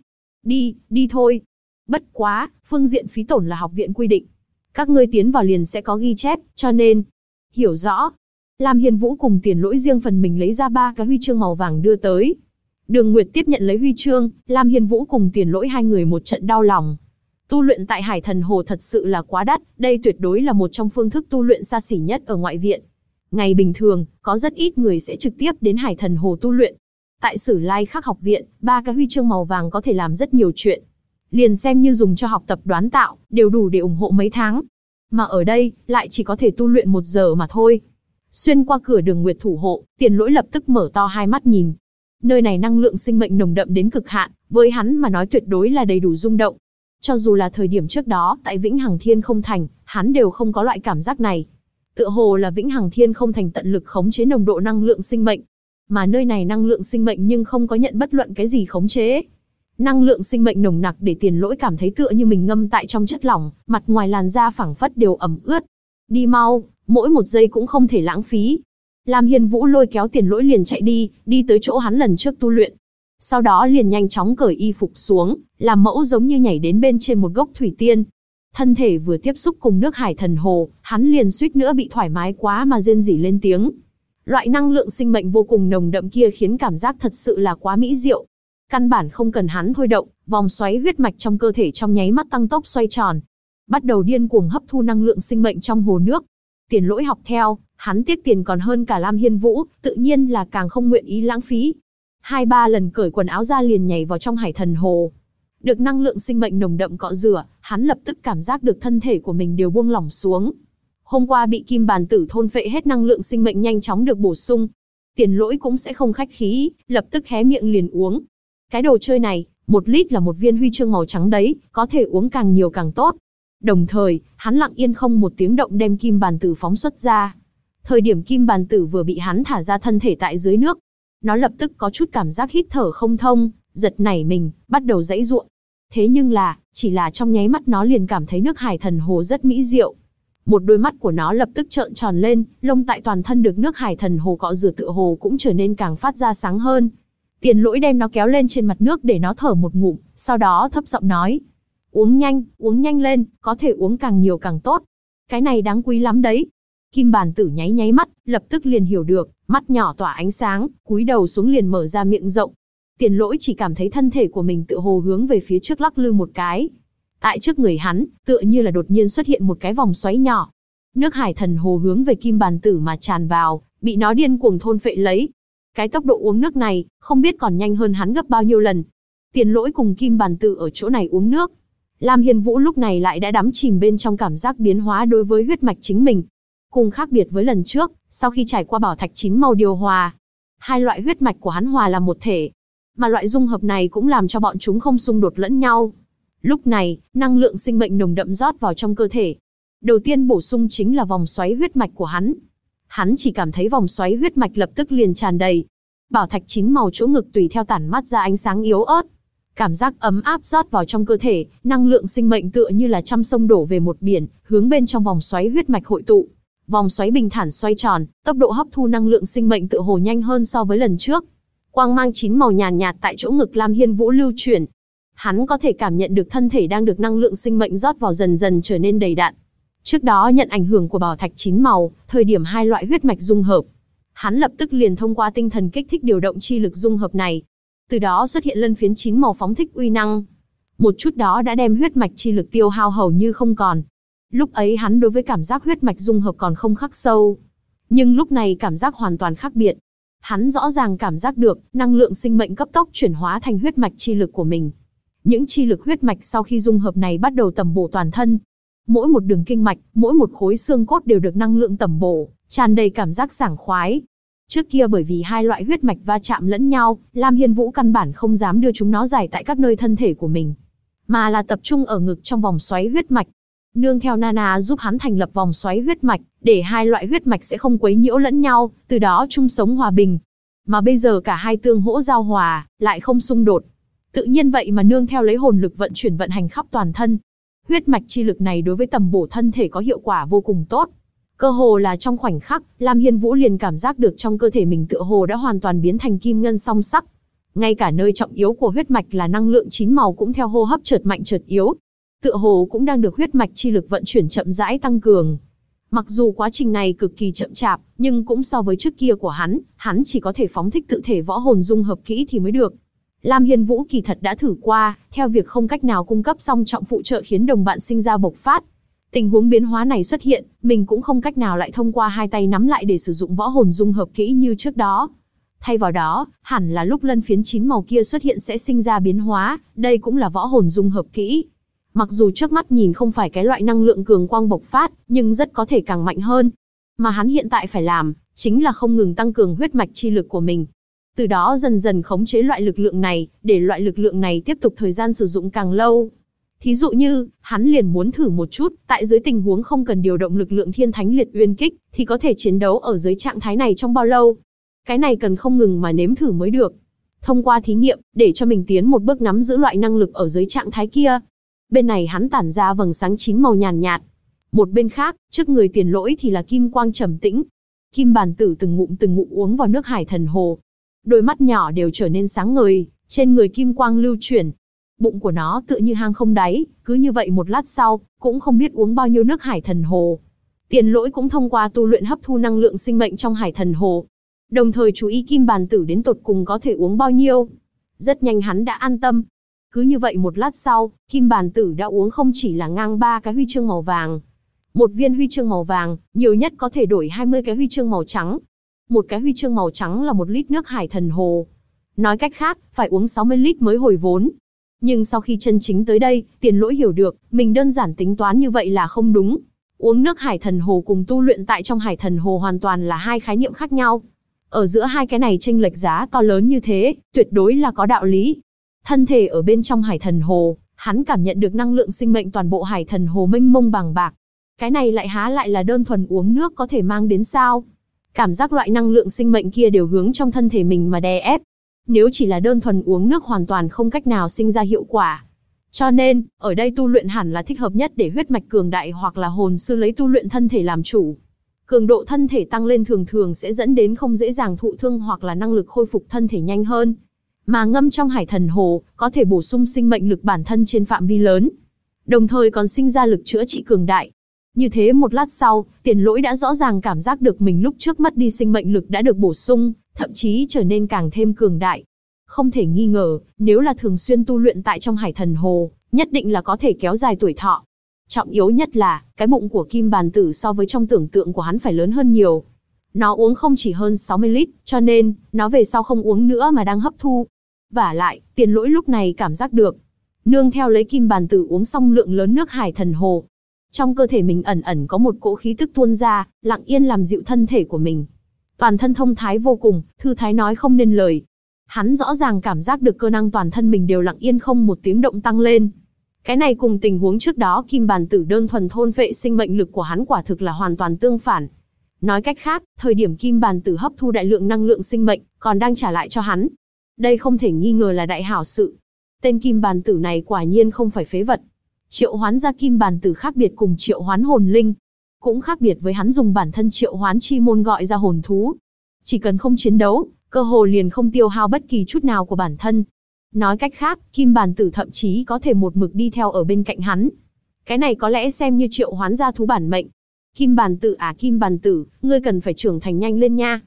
Speaker 1: Đi thôi. Bất quá, phương diện phí tổn là học viện quy định. Các ngươi tiến vào liền sẽ có ghi chép, cho nên... Hiểu rõ. Lam Hiên Vũ cùng Tiền Lỗi riêng phần mình lấy ra 3 cái huy chương màu vàng đưa tới. Đường Nguyệt tiếp nhận lấy huy chương, Lam Hiên Vũ cùng Tiền Lỗi hai người một trận đau lòng. Tu luyện tại hải thần hồ thật sự là quá đắt, đây tuyệt đối là một trong phương thức tu luyện xa xỉ nhất ở ngoại viện. Ngày bình thường, có rất ít người sẽ trực tiếp đến hải thần hồ tu luyện. Tại Sử Lai Khắc học viện, 3 cái huy chương màu vàng có thể làm rất nhiều chuyện. Liền xem như dùng cho học tập đoán tạo, đều đủ để ủng hộ mấy tháng. Mà ở đây, lại chỉ có thể tu luyện 1 giờ mà thôi. Xuyên qua cửa Đường Nguyệt thủ hộ, Tiền Lỗi lập tức mở to hai mắt nhìn. Nơi này năng lượng sinh mệnh nồng đậm đến cực hạn, với hắn mà nói tuyệt đối là đầy đủ rung động. Cho dù là thời điểm trước đó, tại Vĩnh Hằng Thiên Không Thành, hắn đều không có loại cảm giác này. Tựa hồ là Vĩnh Hằng Thiên Không Thành tận lực khống chế nồng độ năng lượng sinh mệnh. Mà nơi này năng lượng sinh mệnh nhưng không có nhận bất luận cái gì khống chế. Năng lượng sinh mệnh nồng nặc để Tiền Lỗi cảm thấy tựa như mình ngâm tại trong chất lỏng, mặt ngoài làn da phẳng phất đều ẩm ướt. Đi mau, mỗi một giây cũng không thể lãng phí. Lam Hiên Vũ lôi kéo Tiền Lỗi liền chạy đi tới chỗ hắn lần trước tu luyện. Sau đó liền nhanh chóng cởi y phục xuống, làm mẫu giống như nhảy đến bên trên một gốc thủy tiên. Thân thể vừa tiếp xúc cùng nước hải thần hồ, hắn liền suýt nữa bị thoải mái quá mà rên rỉ lên tiếng. Loại năng lượng sinh mệnh vô cùng nồng đậm kia khiến cảm giác thật sự là quá mỹ diệu. Căn bản không cần hắn thôi động, vòng xoáy huyết mạch trong cơ thể trong nháy mắt tăng tốc xoay tròn. Bắt đầu điên cuồng hấp thu năng lượng sinh mệnh trong hồ nước. Tiền Lỗi học theo, hắn tiếc tiền còn hơn cả Lam Hiên Vũ, tự nhiên là càng không nguyện ý lãng phí. 2-3 lần cởi quần áo ra liền nhảy vào trong hải thần hồ. Được năng lượng sinh mệnh nồng đậm cọ rửa, hắn lập tức cảm giác được thân thể của mình đều buông lỏng xuống. Hôm qua bị kim bàn tử thôn phệ hết năng lượng sinh mệnh nhanh chóng được bổ sung. Tiền Lỗi cũng sẽ không khách khí, lập tức hé miệng liền uống. Cái đồ chơi này, 1 lít là một viên huy chương màu trắng đấy, có thể uống càng nhiều càng tốt. Đồng thời, hắn lặng yên không một tiếng động đem kim bàn tử phóng xuất ra. Thời điểm kim bàn tử vừa bị hắn thả ra thân thể tại dưới nước, nó lập tức có chút cảm giác hít thở không thông, giật nảy mình, bắt đầu giãy giụa. Thế nhưng là, chỉ là trong nháy mắt nó liền cảm thấy nước hải thần hồ rất mỹ diệu. Một đôi mắt của nó lập tức trợn tròn lên, lông tại toàn thân được nước hải thần hồ cọ rửa tựa hồ cũng trở nên càng phát ra sáng hơn. Tiền Lỗi đem nó kéo lên trên mặt nước để nó thở một ngụm, sau đó thấp giọng nói. Uống nhanh lên, có thể uống càng nhiều càng tốt. Cái này đáng quý lắm đấy. Kim Bàn Tử nháy nháy mắt, lập tức liền hiểu được, mắt nhỏ tỏa ánh sáng, cúi đầu xuống liền mở ra miệng rộng. Tiền Lỗi chỉ cảm thấy thân thể của mình tựa hồ hướng về phía trước lắc lư một cái. Tại trước người hắn, tựa như là đột nhiên xuất hiện một cái vòng xoáy nhỏ. Nước Hải Thần Hồ hướng về Kim Bàn Tử mà tràn vào, bị nó điên cuồng thôn phệ lấy. Cái tốc độ uống nước này, không biết còn nhanh hơn hắn gấp bao nhiêu lần. Tiền Lỗi cùng Kim Bàn Tử ở chỗ này uống nước. Lam Hiên Vũ lúc này lại đã đắm chìm bên trong cảm giác biến hóa đối với huyết mạch chính mình. Cùng khác biệt với lần trước, sau khi trải qua bảo thạch 9 màu điều hòa, hai loại huyết mạch của hắn hòa làm một thể. Mà loại dung hợp này cũng làm cho bọn chúng không xung đột lẫn nhau. Lúc này, năng lượng sinh mệnh nồng đậm rót vào trong cơ thể. Đầu tiên bổ sung chính là vòng xoáy huyết mạch của hắn. Hắn chỉ cảm thấy vòng xoáy huyết mạch lập tức liền tràn đầy. Bảo thạch 9 màu chỗ ngực tùy theo tản mát ra ánh sáng yếu ớt. Cảm giác ấm áp rót vào trong cơ thể, năng lượng sinh mệnh tựa như là trăm sông đổ về một biển, hướng bên trong vòng xoáy huyết mạch hội tụ. Vòng xoáy bình thản xoay tròn, tốc độ hấp thu năng lượng sinh mệnh tựa hồ nhanh hơn so với lần trước. Quang mang 9 màu nhàn nhạt tại chỗ ngực Lam Hiên Vũ lưu chuyển. Hắn có thể cảm nhận được thân thể đang được năng lượng sinh mệnh rót vào dần dần trở nên đầy đặn. Trước đó nhận ảnh hưởng của bảo thạch 9 màu, thời điểm hai loại huyết mạch dung hợp, hắn lập tức liền thông qua tinh thần kích thích điều động chi lực dung hợp này. Từ đó xuất hiện lân phiến 9 màu phóng thích uy năng. Một chút đó đã đem huyết mạch chi lực tiêu hao hầu như không còn. Lúc ấy hắn đối với cảm giác huyết mạch dung hợp còn không khắc sâu. Nhưng lúc này cảm giác hoàn toàn khác biệt. Hắn rõ ràng cảm giác được, năng lượng sinh mệnh cấp tốc chuyển hóa thành huyết mạch chi lực của mình. Những chi lực huyết mạch sau khi dung hợp này bắt đầu tẩm bổ toàn thân. Mỗi một đường kinh mạch, mỗi một khối xương cốt đều được năng lượng tẩm bổ, tràn đầy cảm giác sảng khoái. Trước kia bởi vì hai loại huyết mạch va chạm lẫn nhau, Lam Hiên Vũ căn bản không dám đưa chúng nó giải tại các nơi thân thể của mình, mà là tập trung ở ngực trong vòng xoáy huyết mạch. Nương theo Nana giúp hắn thành lập vòng xoáy huyết mạch, để hai loại huyết mạch sẽ không quấy nhiễu lẫn nhau, từ đó chung sống hòa bình. Mà bây giờ cả hai tương hỗ giao hòa, lại không xung đột. Tự nhiên vậy mà nương theo lấy hồn lực vận chuyển vận hành khắp toàn thân. Huyết mạch chi lực này đối với tầm bổ thân thể có hiệu quả vô cùng tốt. Cơ hồ là trong khoảnh khắc, Lam Hiên Vũ liền cảm giác được trong cơ thể mình tựa hồ đã hoàn toàn biến thành kim ngân song sắc. Ngay cả nơi trọng yếu của huyết mạch là năng lượng 9 màu cũng theo hô hấp chợt mạnh chợt yếu. Tựa hồ cũng đang được huyết mạch chi lực vận chuyển chậm rãi tăng cường. Mặc dù quá trình này cực kỳ chậm chạp, nhưng cũng so với trước kia của hắn chỉ có thể phóng thích tự thể võ hồn dung hợp kỹ thì mới được. Lam Hiên Vũ kỳ thật đã thử qua, theo việc không cách nào cung cấp song trọng phụ trợ khiến đồng bạn sinh ra bộc phát. Tình huống biến hóa này xuất hiện, mình cũng không cách nào lại thông qua hai tay nắm lại để sử dụng võ hồn dung hợp kỹ như trước đó. Thay vào đó, hẳn là lúc lân phiến 9 màu kia xuất hiện sẽ sinh ra biến hóa, đây cũng là võ hồn dung hợp kỹ. Mặc dù trước mắt nhìn không phải cái loại năng lượng cường quang bộc phát, nhưng rất có thể càng mạnh hơn. Mà hắn hiện tại phải làm, chính là không ngừng tăng cường huyết mạch chi lực của mình. Từ đó dần dần khống chế loại lực lượng này, để loại lực lượng này tiếp tục thời gian sử dụng càng lâu. Thí dụ như, hắn liền muốn thử một chút, tại dưới tình huống không cần điều động lực lượng thiên thánh liệt uyên kích, thì có thể chiến đấu ở dưới trạng thái này trong bao lâu. Cái này cần không ngừng mà nếm thử mới được. Thông qua thí nghiệm, để cho mình tiến một bước nắm giữ loại năng lực ở dưới trạng thái kia. Bên này hắn tản ra vầng sáng 9 màu nhàn nhạt. Một bên khác, trước người Tiền Lỗi thì là kim quang trầm tĩnh. Kim Bàn Tử từng ngụm uống vào nước Hải Thần Hồ. Đôi mắt nhỏ đều trở nên sáng ngời, trên người kim quang lưu chuyển. Bụng của nó tựa như hang không đáy, cứ như vậy một lát sau, cũng không biết uống bao nhiêu nước Hải Thần Hồ. Tiền Lỗi cũng thông qua tu luyện hấp thu năng lượng sinh mệnh trong Hải Thần Hồ. Đồng thời chú ý Kim Bàn Tử đến tột cùng có thể uống bao nhiêu. Rất nhanh hắn đã an tâm. Cứ như vậy một lát sau, Kim Bàn Tử đã uống không chỉ là ngang 3 cái huy chương màu vàng. Một viên huy chương màu vàng, nhiều nhất có thể đổi 20 cái huy chương màu trắng. Một cái huy chương màu trắng là 1 lít nước Hải Thần Hồ. Nói cách khác, phải uống 60 lít mới hồi vốn. Nhưng sau khi chân chính tới đây, Tiền Lỗi hiểu được, mình đơn giản tính toán như vậy là không đúng. Uống nước Hải Thần Hồ cùng tu luyện tại trong Hải Thần Hồ hoàn toàn là hai khái niệm khác nhau. Ở giữa hai cái này chênh lệch giá to lớn như thế, tuyệt đối là có đạo lý. Thân thể ở bên trong Hải Thần Hồ, hắn cảm nhận được năng lượng sinh mệnh toàn bộ Hải Thần Hồ mênh mông bàng bạc. Cái này lại há lại là đơn thuần uống nước có thể mang đến sao? Cảm giác loại năng lượng sinh mệnh kia đều hướng trong thân thể mình mà đè ép. Nếu chỉ là đơn thuần uống nước hoàn toàn không cách nào sinh ra hiệu quả. Cho nên, ở đây tu luyện hẳn là thích hợp nhất để huyết mạch cường đại hoặc là hồn sư lấy tu luyện thân thể làm chủ. Cường độ thân thể tăng lên thường thường sẽ dẫn đến không dễ dàng thụ thương hoặc là năng lực khôi phục thân thể nhanh hơn. Mà ngâm trong Hải Thần Hồ, có thể bổ sung sinh mệnh lực bản thân trên phạm vi lớn. Đồng thời còn sinh ra lực chữa trị cường đại. Như thế một lát sau, Tiền Lỗi đã rõ ràng cảm giác được mình lúc trước mất đi sinh mệnh lực đã được bổ sung, thậm chí trở nên càng thêm cường đại. Không thể nghi ngờ, nếu là thường xuyên tu luyện tại trong Hải Thần Hồ, nhất định là có thể kéo dài tuổi thọ. Trọng yếu nhất là, cái bụng của Kim Bàn Tử so với trong tưởng tượng của hắn phải lớn hơn nhiều. Nó uống không chỉ hơn 60 lít, cho nên, nó về sau không uống nữa mà đang hấp thu. Vả lại, Tiền Lỗi lúc này cảm giác được. Nương theo lấy Kim Bàn Tử uống xong lượng lớn nước Hải Thần Hồ. Trong cơ thể mình ẩn ẩn có một cỗ khí tức tuôn ra, lặng yên làm dịu thân thể của mình. Toàn thân thông thái vô cùng, thư thái nói không nên lời. Hắn rõ ràng cảm giác được cơ năng toàn thân mình đều lặng yên không một tiếng động tăng lên. Cái này cùng tình huống trước đó Kim Bàn Tử đơn thuần thôn phệ sinh mệnh lực của hắn quả thực là hoàn toàn tương phản. Nói cách khác, thời điểm Kim Bàn Tử hấp thu đại lượng năng lượng sinh mệnh, còn đang trả lại cho hắn. Đây không thể nghi ngờ là đại hảo sự. Tên Kim Bàn Tử này quả nhiên không phải phế vật. Triệu hoán ra Kim Bàn Tử khác biệt cùng triệu hoán hồn linh. Cũng khác biệt với hắn dùng bản thân triệu hoán chi môn gọi ra hồn thú. Chỉ cần không chiến đấu, cơ hồ liền không tiêu hao bất kỳ chút nào của bản thân. Nói cách khác, Kim Bàn Tử thậm chí có thể một mực đi theo ở bên cạnh hắn. Cái này có lẽ xem như triệu hoán ra thú bản mệnh. Kim Bàn Tử à Kim Bàn Tử, ngươi cần phải trưởng thành nhanh lên nha.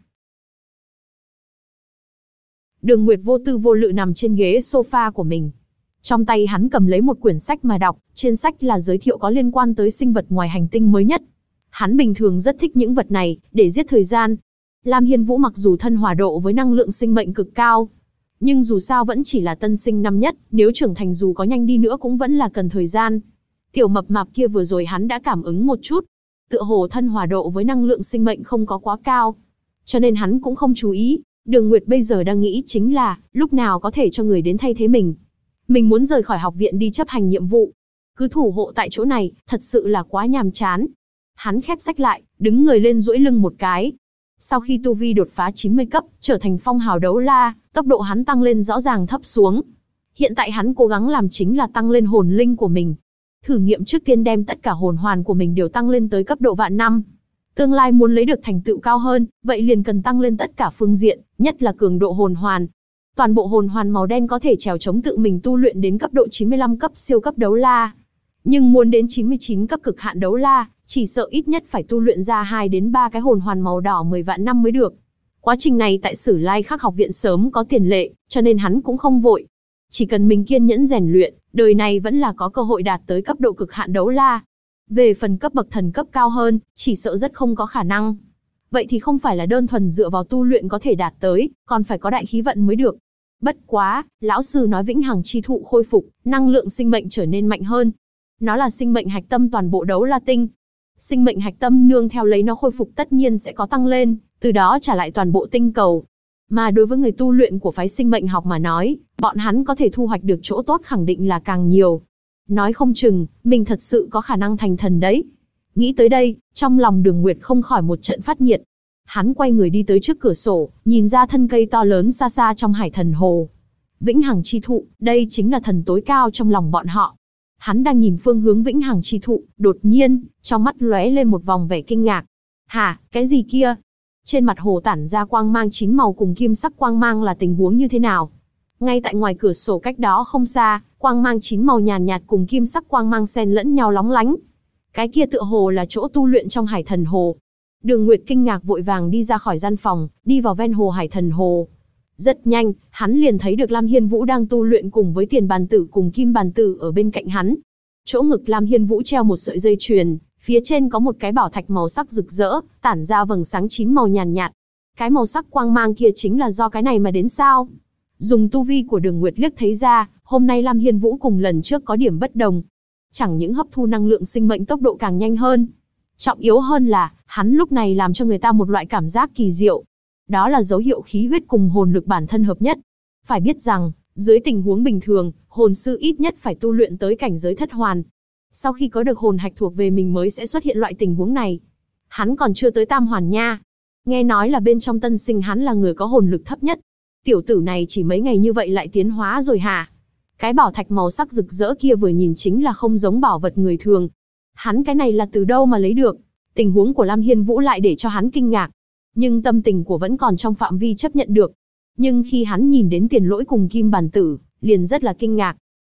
Speaker 1: Đường Nguyệt vô tư vô lự nằm trên ghế sofa của mình. Trong tay hắn cầm lấy một quyển sách mà đọc, trên sách là giới thiệu có liên quan tới sinh vật ngoài hành tinh mới nhất. Hắn bình thường rất thích những vật này, để giết thời gian. Lam Hiên Vũ mặc dù thân hòa độ với năng lượng sinh mệnh cực cao, nhưng dù sao vẫn chỉ là tân sinh năm nhất, nếu trưởng thành dù có nhanh đi nữa cũng vẫn là cần thời gian. Tiểu mập mạp kia vừa rồi hắn đã cảm ứng một chút. Tựa hồ thân hòa độ với năng lượng sinh mệnh không có quá cao. Cho nên hắn cũng không chú ý. Đường Nguyệt bây giờ đang nghĩ chính là, lúc nào có thể cho người đến thay thế mình. Mình muốn rời khỏi học viện đi chấp hành nhiệm vụ. Cứ thủ hộ tại chỗ này, thật sự là quá nhàm chán. Hắn khép sách lại, đứng người lên duỗi lưng một cái. Sau khi tu vi đột phá 90 cấp, trở thành phong hào đấu la, tốc độ hắn tăng lên rõ ràng thấp xuống. Hiện tại hắn cố gắng làm chính là tăng lên hồn linh của mình. Thử nghiệm trước tiên đem tất cả hồn hoàn của mình đều tăng lên tới cấp độ vạn năm. Tương lai muốn lấy được thành tựu cao hơn, vậy liền cần tăng lên tất cả phương diện, nhất là cường độ hồn hoàn. Toàn bộ hồn hoàn màu đen có thể trèo chống tự mình tu luyện đến cấp độ 95 cấp siêu cấp đấu la. Nhưng muốn đến 99 cấp cực hạn đấu la, chỉ sợ ít nhất phải tu luyện ra 2 đến 3 cái hồn hoàn màu đỏ 10 vạn năm mới được. Quá trình này tại Sử Lai Khắc học viện sớm có tiền lệ, cho nên hắn cũng không vội. Chỉ cần mình kiên nhẫn rèn luyện, đời này vẫn là có cơ hội đạt tới cấp độ cực hạn đấu la. Về phần cấp bậc thần cấp cao hơn, chỉ sợ rất không có khả năng. Vậy thì không phải là đơn thuần dựa vào tu luyện có thể đạt tới, còn phải có đại khí vận mới được. Bất quá, lão sư nói vĩnh hằng chi thụ khôi phục, năng lượng sinh mệnh trở nên mạnh hơn. Nó là sinh mệnh hạch tâm toàn bộ đấu la tinh. Sinh mệnh hạch tâm nương theo lấy nó khôi phục tất nhiên sẽ có tăng lên, từ đó trả lại toàn bộ tinh cầu. Mà đối với người tu luyện của phái sinh mệnh học mà nói, bọn hắn có thể thu hoạch được chỗ tốt khẳng định là càng nhiều. Nói không chừng, mình thật sự có khả năng thành thần đấy. Nghĩ tới đây, trong lòng Đường Nguyệt không khỏi một trận phát nhiệt. Hắn quay người đi tới trước cửa sổ, nhìn ra thân cây to lớn xa xa trong Hải Thần Hồ. Vĩnh hằng chi thụ, đây chính là thần tối cao trong lòng bọn họ. Hắn đang nhìn phương hướng vĩnh hằng chi thụ, đột nhiên, trong mắt lóe lên một vòng vẻ kinh ngạc. Hả, cái gì kia? Trên mặt hồ tản ra quang mang 9 màu cùng kim sắc quang mang là tình huống như thế nào? Ngay tại ngoài cửa sổ cách đó không xa, quang mang 9 màu nhàn nhạt cùng kim sắc quang mang xen lẫn nhau lóng lánh. Cái kia tựa hồ là chỗ tu luyện trong Hải Thần Hồ. Đường Nguyệt kinh ngạc vội vàng đi ra khỏi gian phòng, đi vào ven hồ Hải Thần Hồ. Rất nhanh, hắn liền thấy được Lam Hiên Vũ đang tu luyện cùng với Tiền Bàn Tử cùng Kim Bàn Tử ở bên cạnh hắn. Chỗ ngực Lam Hiên Vũ treo một sợi dây chuyền, phía trên có một cái bảo thạch màu sắc rực rỡ, tản ra vầng sáng 9 màu nhàn nhạt. Cái màu sắc quang mang kia chính là do cái này mà đến sao? Dùng tu vi của Đường Nguyệt liếc thấy ra, hôm nay Lam Hiên Vũ cùng lần trước có điểm bất đồng. Chẳng những hấp thu năng lượng sinh mệnh tốc độ càng nhanh hơn, trọng yếu hơn là, hắn lúc này làm cho người ta một loại cảm giác kỳ diệu. Đó là dấu hiệu khí huyết cùng hồn lực bản thân hợp nhất. Phải biết rằng, dưới tình huống bình thường, hồn sư ít nhất phải tu luyện tới cảnh giới thất hoàn. Sau khi có được hồn hạch thuộc về mình mới sẽ xuất hiện loại tình huống này. Hắn còn chưa tới tam hoàn nha. Nghe nói là bên trong tân sinh hắn là người có hồn lực thấp nhất. Tiểu tử này chỉ mấy ngày như vậy lại tiến hóa rồi hả? Cái bảo thạch màu sắc rực rỡ kia vừa nhìn chính là không giống bảo vật người thường. Hắn cái này là từ đâu mà lấy được? Tình huống của Lam Hiên Vũ lại để cho hắn kinh ngạc. Nhưng tâm tình của vẫn còn trong phạm vi chấp nhận được. Nhưng khi hắn nhìn đến Tiền Lỗi cùng Kim Bàn Tử, liền rất là kinh ngạc.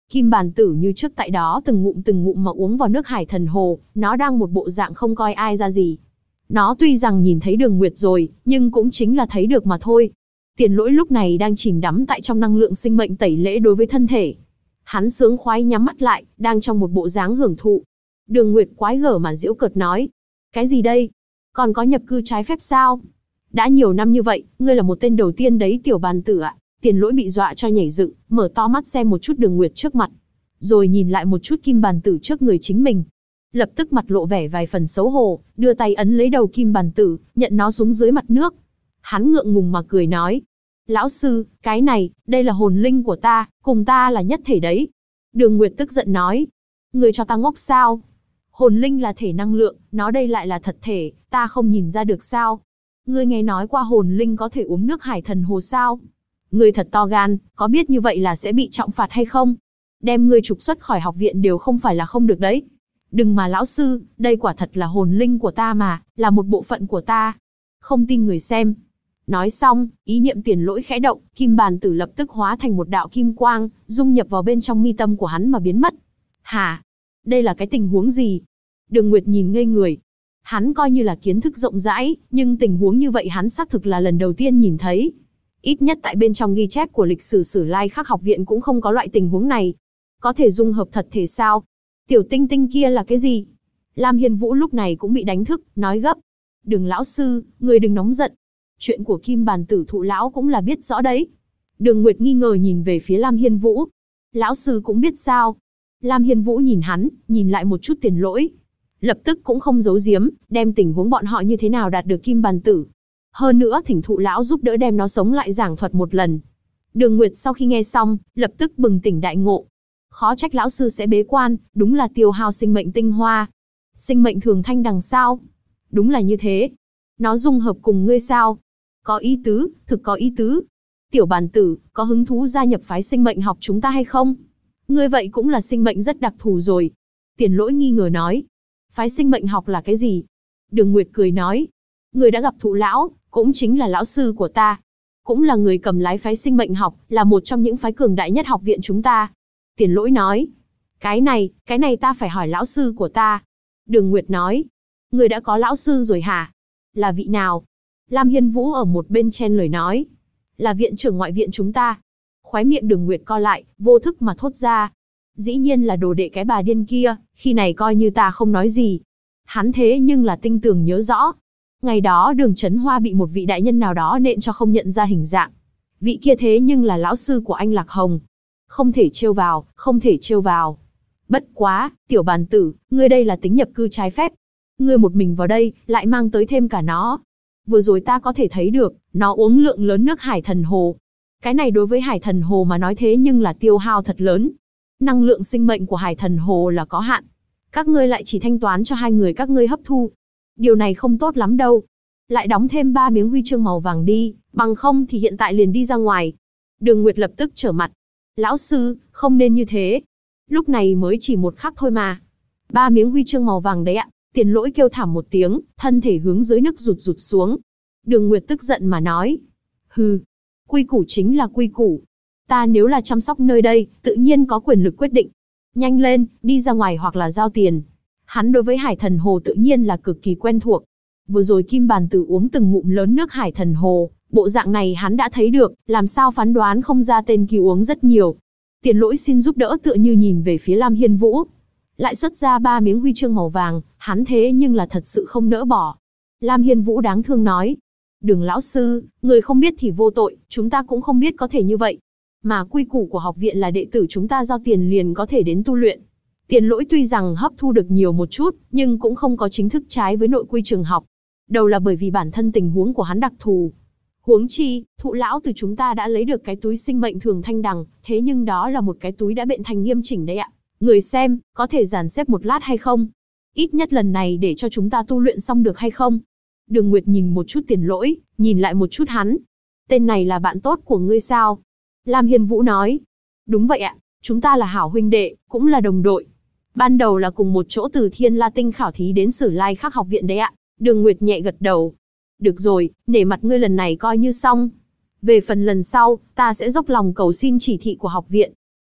Speaker 1: Kim bàn tử như trước tại đó từng ngụm mà uống vào nước hải thần hồ, nó đang một bộ dạng không coi ai ra gì. Nó tuy rằng nhìn thấy Đường Nguyệt rồi, nhưng cũng chính là thấy được mà thôi. Tiền Lỗi lúc này đang chìm đắm tại trong năng lượng sinh mệnh tẩy lễ đối với thân thể. Hắn sướng khoái nhắm mắt lại, đang trong một bộ dáng hưởng thụ. Đường Nguyệt quái gở mà giễu cợt nói. Cái gì đây? Còn có nhập cư trái phép sao? Đã nhiều năm như vậy, ngươi là một tên đầu tiên đấy tiểu bàn tử ạ. Tiền Lỗi bị dọa cho nhảy dựng, mở to mắt xem một chút Đường Nguyệt trước mặt. Rồi nhìn lại một chút kim bàn tử trước người chính mình. Lập tức mặt lộ vẻ vài phần xấu hổ, đưa tay ấn lấy đầu kim bàn tử, nhận nó xuống dưới mặt nước. Hắn ngượng ngùng mà cười nói. Lão sư, cái này, đây là hồn linh của ta, cùng ta là nhất thể đấy. Đường Nguyệt tức giận nói. Người cho ta ngốc sao? Hồn linh là thể năng lượng, nó đây lại là thật thể, ta không nhìn ra được sao? Ngươi nghe nói qua hồn linh có thể uống nước hải thần hồ sao? Ngươi thật to gan, có biết như vậy là sẽ bị trọng phạt hay không? Đem ngươi trục xuất khỏi học viện đều không phải là không được đấy. Đừng mà lão sư, đây quả thật là hồn linh của ta mà, là một bộ phận của ta. Không tin người xem. Nói xong, ý niệm Tiền Lỗi khẽ động, kim bàn tử lập tức hóa thành một đạo kim quang, dung nhập vào bên trong mi tâm của hắn mà biến mất. Hả? Đây là cái tình huống gì? Đường Nguyệt nhìn ngây người. Hắn coi như là kiến thức rộng rãi, nhưng tình huống như vậy hắn xác thực là lần đầu tiên nhìn thấy. Ít nhất tại bên trong ghi chép của lịch sử Sử Lai Khắc học viện cũng không có loại tình huống này. Có thể dung hợp thật thể sao? Tiểu tinh tinh kia là cái gì? Lam Hiên Vũ lúc này cũng bị đánh thức, nói gấp. Đường lão sư, người đừng nóng giận. Chuyện của kim bàn tử thụ lão cũng là biết rõ đấy. Đường Nguyệt nghi ngờ nhìn về phía Lam Hiên Vũ. Lão sư cũng biết sao? Lam Hiên Vũ nhìn hắn, nhìn lại một chút Tiền Lỗi. Lập tức cũng không giấu giếm, đem tình huống bọn họ như thế nào đạt được kim bàn tử. Hơn nữa thỉnh thụ lão giúp đỡ đem nó sống lại giảng thuật một lần. Đường Nguyệt sau khi nghe xong, lập tức bừng tỉnh đại ngộ. Khó trách lão sư sẽ bế quan, đúng là tiêu hao sinh mệnh tinh hoa. Sinh mệnh thường thanh đằng sao? Đúng là như thế. Nó dung hợp cùng ngươi sao? Có ý tứ, thực có ý tứ. Tiểu bàn tử, có hứng thú gia nhập phái sinh mệnh học chúng ta hay không? Ngươi vậy cũng là sinh mệnh rất đặc thù rồi. Tiền Lỗi nghi ngờ nói. Phái sinh mệnh học là cái gì? Đường Nguyệt cười nói. Người đã gặp thụ lão, cũng chính là lão sư của ta. Cũng là người cầm lái phái sinh mệnh học, là một trong những phái cường đại nhất học viện chúng ta. Tiền Lỗi nói. Cái này ta phải hỏi lão sư của ta. Đường Nguyệt nói. Người đã có lão sư rồi hả? Là vị nào? Lam Hiên Vũ ở một bên chen lời nói. Là viện trưởng ngoại viện chúng ta. Khóe miệng Đường Nguyệt co lại, vô thức mà thốt ra. Dĩ nhiên là đồ đệ cái bà điên kia, khi này coi như ta không nói gì. Hắn thế nhưng là tinh tường nhớ rõ. Ngày đó Đường Chấn Hoa bị một vị đại nhân nào đó nện cho không nhận ra hình dạng. Vị kia thế nhưng là lão sư của anh Lạc Hồng. Không thể trêu vào, không thể trêu vào. Bất quá, tiểu bàn tử, ngươi đây là tính nhập cư trái phép. Ngươi một mình vào đây, lại mang tới thêm cả nó. Vừa rồi ta có thể thấy được, nó uống lượng lớn nước hải thần hồ. Cái này đối với hải thần hồ mà nói thế nhưng là tiêu hao thật lớn. Năng lượng sinh mệnh của hải thần hồ là có hạn. Các ngươi lại chỉ thanh toán cho hai người các ngươi hấp thu. Điều này không tốt lắm đâu. Lại đóng thêm 3 miếng huy chương màu vàng đi, bằng không thì hiện tại liền đi ra ngoài. Đường Nguyệt lập tức trở mặt. Lão sư, không nên như thế. Lúc này mới chỉ một khắc thôi mà. 3 miếng huy chương màu vàng đấy ạ. Tiền Lỗi kêu thảm một tiếng, thân thể hướng dưới nước rụt xuống. Đường Nguyệt tức giận mà nói. Hừ, quy củ chính là quy củ. Ta nếu là chăm sóc nơi đây, tự nhiên có quyền lực quyết định. Nhanh lên, đi ra ngoài hoặc là giao tiền. Hắn đối với hải thần hồ tự nhiên là cực kỳ quen thuộc. Vừa rồi kim bàn tử uống từng ngụm lớn nước hải thần hồ, bộ dạng này hắn đã thấy được, làm sao phán đoán không ra tên kia uống rất nhiều. Tiền Lỗi xin giúp đỡ tựa như nhìn về phía Lam Hiên Vũ. Lại xuất ra 3 miếng huy chương màu vàng, hắn thế nhưng là thật sự không nỡ bỏ. Lam Hiên Vũ đáng thương nói. Đường lão sư, người không biết thì vô tội, chúng ta cũng không biết có thể như vậy. Mà quy củ của học viện là đệ tử chúng ta giao tiền liền có thể đến tu luyện. Tiền Lỗi tuy rằng hấp thu được nhiều một chút, nhưng cũng không có chính thức trái với nội quy trường học. Đầu là bởi vì bản thân tình huống của hắn đặc thù. Huống chi, thụ lão từ chúng ta đã lấy được cái túi sinh mệnh thường thanh đằng, thế nhưng đó là một cái túi đã bện thành nghiêm chỉnh đấy ạ. Người xem, có thể dàn xếp một lát hay không? Ít nhất lần này để cho chúng ta tu luyện xong được hay không? Đường Nguyệt nhìn một chút Tiền Lỗi, nhìn lại một chút hắn. Tên này là bạn tốt của ngươi sao? Lam Hiên Vũ nói. Đúng vậy ạ, chúng ta là hảo huynh đệ, cũng là đồng đội. Ban đầu là cùng một chỗ từ Thiên La Tinh khảo thí đến Sử Lai Khắc học viện đấy ạ. Đường Nguyệt nhẹ gật đầu. Được rồi, nể mặt ngươi lần này coi như xong. Về phần lần sau, ta sẽ dốc lòng cầu xin chỉ thị của học viện.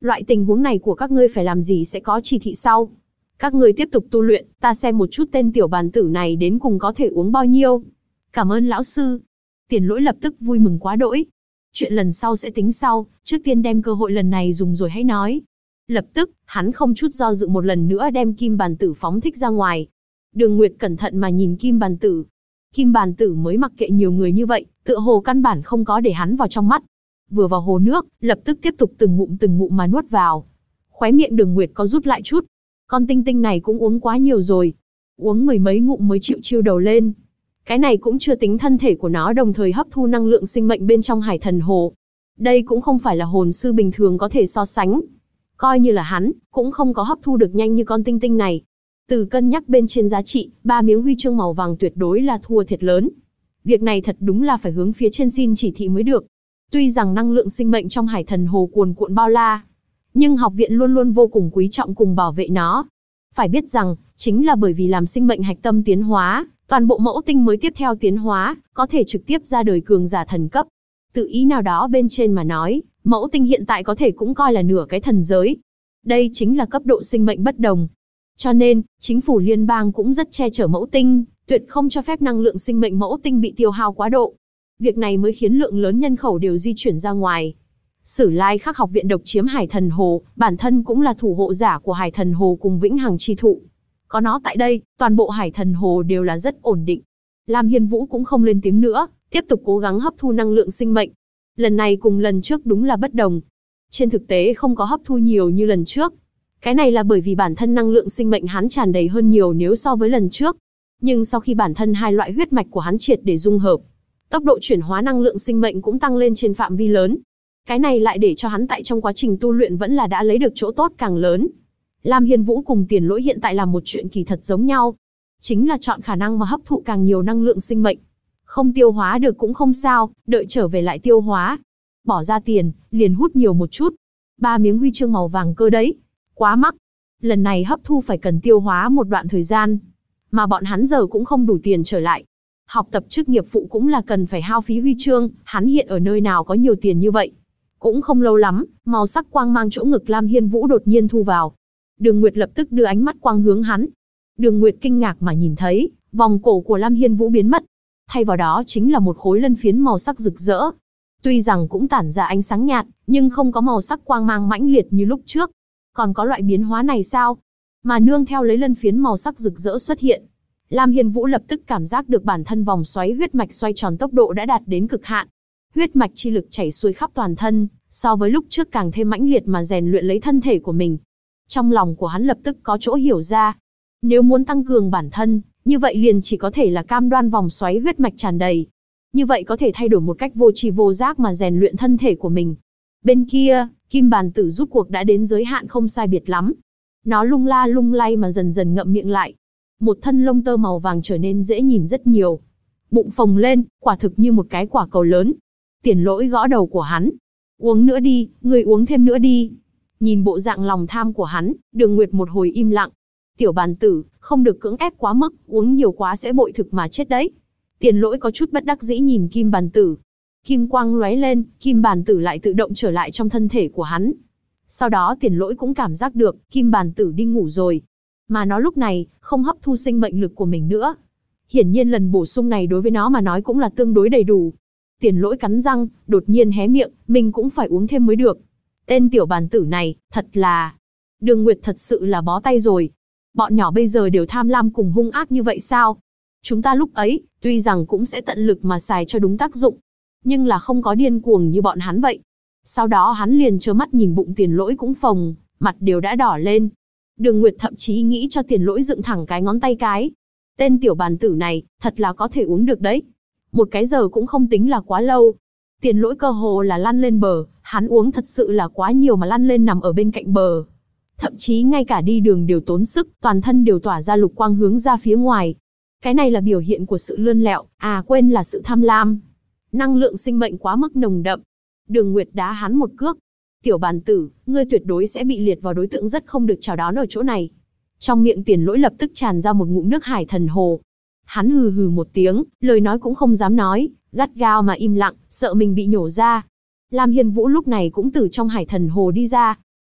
Speaker 1: Loại tình huống này của các ngươi phải làm gì sẽ có chỉ thị sau. Các ngươi tiếp tục tu luyện, ta xem một chút tên tiểu bàn tử này đến cùng có thể uống bao nhiêu. Cảm ơn lão sư. Tiền Lỗi lập tức vui mừng quá đỗi. Chuyện lần sau sẽ tính sau, trước tiên đem cơ hội lần này dùng rồi hãy nói. Lập tức, hắn không chút do dự một lần nữa đem kim bàn tử phóng thích ra ngoài. Đường Nguyệt cẩn thận mà nhìn kim bàn tử. Kim bàn tử mới mặc kệ nhiều người như vậy, tựa hồ căn bản không có để hắn vào trong mắt. Vừa vào hồ nước, lập tức tiếp tục từng ngụm mà nuốt vào. Khóe miệng Đường Nguyệt có rút lại chút. Con tinh tinh này cũng uống quá nhiều rồi. Uống mười mấy ngụm mới chịu chiêu đầu lên. Cái này cũng chưa tính thân thể của nó đồng thời hấp thu năng lượng sinh mệnh bên trong hải thần hồ. Đây cũng không phải là hồn sư bình thường có thể so sánh. Coi như là hắn, cũng không có hấp thu được nhanh như con tinh tinh này. Từ cân nhắc bên trên giá trị, 3 miếng huy chương màu vàng tuyệt đối là thua thiệt lớn. Việc này thật đúng là phải hướng phía trên xin chỉ thị mới được. Tuy rằng năng lượng sinh mệnh trong hải thần hồ cuồn cuộn bao la, nhưng học viện luôn luôn vô cùng quý trọng cùng bảo vệ nó. Phải biết rằng, chính là bởi vì làm sinh mệnh hạch tâm tiến hóa, toàn bộ mẫu tinh mới tiếp theo tiến hóa, có thể trực tiếp ra đời cường giả thần cấp. Tự ý nào đó bên trên mà nói, mẫu tinh hiện tại có thể cũng coi là nửa cái thần giới. Đây chính là cấp độ sinh mệnh bất đồng. Cho nên, chính phủ liên bang cũng rất che chở mẫu tinh, tuyệt không cho phép năng lượng sinh mệnh mẫu tinh bị tiêu hao quá độ. Việc này mới khiến lượng lớn nhân khẩu đều di chuyển ra ngoài. Sử Lai Khắc học viện độc chiếm Hải Thần Hồ, bản thân cũng là thủ hộ giả của Hải Thần Hồ cùng Vĩnh Hằng chi thụ. Có nó tại đây, toàn bộ Hải Thần Hồ đều là rất ổn định. Lam Hiên Vũ cũng không lên tiếng nữa, tiếp tục cố gắng hấp thu năng lượng sinh mệnh. Lần này cùng lần trước đúng là bất đồng. Trên thực tế không có hấp thu nhiều như lần trước. Cái này là bởi vì bản thân năng lượng sinh mệnh hắn tràn đầy hơn nhiều nếu so với lần trước. Nhưng sau khi bản thân hai loại huyết mạch của hắn triệt để dung hợp, tốc độ chuyển hóa năng lượng sinh mệnh cũng tăng lên trên phạm vi lớn. Cái này lại để cho hắn tại trong quá trình tu luyện vẫn là đã lấy được chỗ tốt càng lớn. Lam Hiên Vũ cùng Tiền Lỗi hiện tại làm một chuyện kỳ thật giống nhau. Chính là chọn khả năng mà hấp thụ càng nhiều năng lượng sinh mệnh. Không tiêu hóa được cũng không sao, đợi trở về lại tiêu hóa. Bỏ ra tiền, liền hút nhiều một chút. 3 miếng huy chương màu vàng cơ đấy. Quá mắc. Lần này hấp thu phải cần tiêu hóa một đoạn thời gian. Mà bọn hắn giờ cũng không đủ tiền trở lại. Học tập chức nghiệp phụ cũng là cần phải hao phí huy chương, hắn hiện ở nơi nào có nhiều tiền như vậy. Cũng không lâu lắm, màu sắc quang mang chỗ ngực Lam Hiên Vũ đột nhiên thu vào. Đường Nguyệt lập tức đưa ánh mắt quang hướng hắn. Đường Nguyệt kinh ngạc mà nhìn thấy, vòng cổ của Lam Hiên Vũ biến mất. Thay vào đó chính là một khối lân phiến màu sắc rực rỡ. Tuy rằng cũng tản ra ánh sáng nhạt, nhưng không có màu sắc quang mang mãnh liệt như lúc trước. Còn có loại biến hóa này sao? Mà nương theo lấy lân phiến màu sắc rực rỡ xuất hiện, Lam Hiên Vũ lập tức cảm giác được bản thân vòng xoáy huyết mạch xoay tròn tốc độ đã đạt đến cực hạn. Huyết mạch chi lực chảy xuôi khắp toàn thân, so với lúc trước càng thêm mãnh liệt mà rèn luyện lấy thân thể của mình. Trong lòng của hắn lập tức có chỗ hiểu ra. Nếu muốn tăng cường bản thân, như vậy liền chỉ có thể là cam đoan vòng xoáy huyết mạch tràn đầy. Như vậy có thể thay đổi một cách vô tri vô giác mà rèn luyện thân thể của mình. Bên kia, kim bàn tử rút cuộc đã đến giới hạn không sai biệt lắm. Nó lung la lung lay mà dần dần ngậm miệng lại. Một thân lông tơ màu vàng trở nên dễ nhìn rất nhiều. Bụng phồng lên, quả thực như một cái quả cầu lớn. Tiền Lỗi gõ đầu của hắn. Uống nữa đi, người uống thêm nữa đi. Nhìn bộ dạng lòng tham của hắn, Đường Nguyệt một hồi im lặng. Tiểu bàn tử, không được cưỡng ép quá mức, uống nhiều quá sẽ bội thực mà chết đấy. Tiền Lỗi có chút bất đắc dĩ nhìn kim bàn tử. Kim quang lóe lên, kim bàn tử lại tự động trở lại trong thân thể của hắn. Sau đó Tiền Lỗi cũng cảm giác được, kim bàn tử đi ngủ rồi. Mà nó lúc này, không hấp thu sinh mệnh lực của mình nữa. Hiển nhiên lần bổ sung này đối với nó mà nói cũng là tương đối đầy đủ. Tiền Lỗi cắn răng, đột nhiên hé miệng, mình cũng phải uống thêm mới được. Tên tiểu bàn tử này, thật là... Đường Nguyệt thật sự là bó tay rồi. Bọn nhỏ bây giờ đều tham lam cùng hung ác như vậy sao? Chúng ta lúc ấy, tuy rằng cũng sẽ tận lực mà xài cho đúng tác dụng, nhưng là không có điên cuồng như bọn hắn vậy. Sau đó hắn liền trơ mắt nhìn bụng Tiền Lỗi cũng phồng, mặt đều đã đỏ lên. Đường Nguyệt thậm chí nghĩ cho Tiền Lỗi dựng thẳng cái ngón tay cái. Tên tiểu bàn tử này, thật là có thể uống được đấy. 1 cái giờ cũng không tính là quá lâu. Tiền Lỗi cơ hồ là lăn lên bờ, hắn uống thật sự là quá nhiều mà lăn lên nằm ở bên cạnh bờ. Thậm chí ngay cả đi đường đều tốn sức, toàn thân đều tỏa ra lục quang hướng ra phía ngoài. Cái này là biểu hiện của sự lươn lẹo, quên là sự tham lam. Năng lượng sinh mệnh quá mức nồng đậm. Đường Nguyệt đá hắn một cước. Tiểu bàn tử, ngươi tuyệt đối sẽ bị liệt vào đối tượng rất không được chào đón ở chỗ này. Trong miệng Tiền Lỗi lập tức tràn ra một ngụm nước hải thần hồ. Hắn hừ hừ một tiếng, lời nói cũng không dám nói, gắt gao mà im lặng, sợ mình bị nhổ ra. Lam Hiên Vũ lúc này cũng từ trong hải thần hồ đi ra.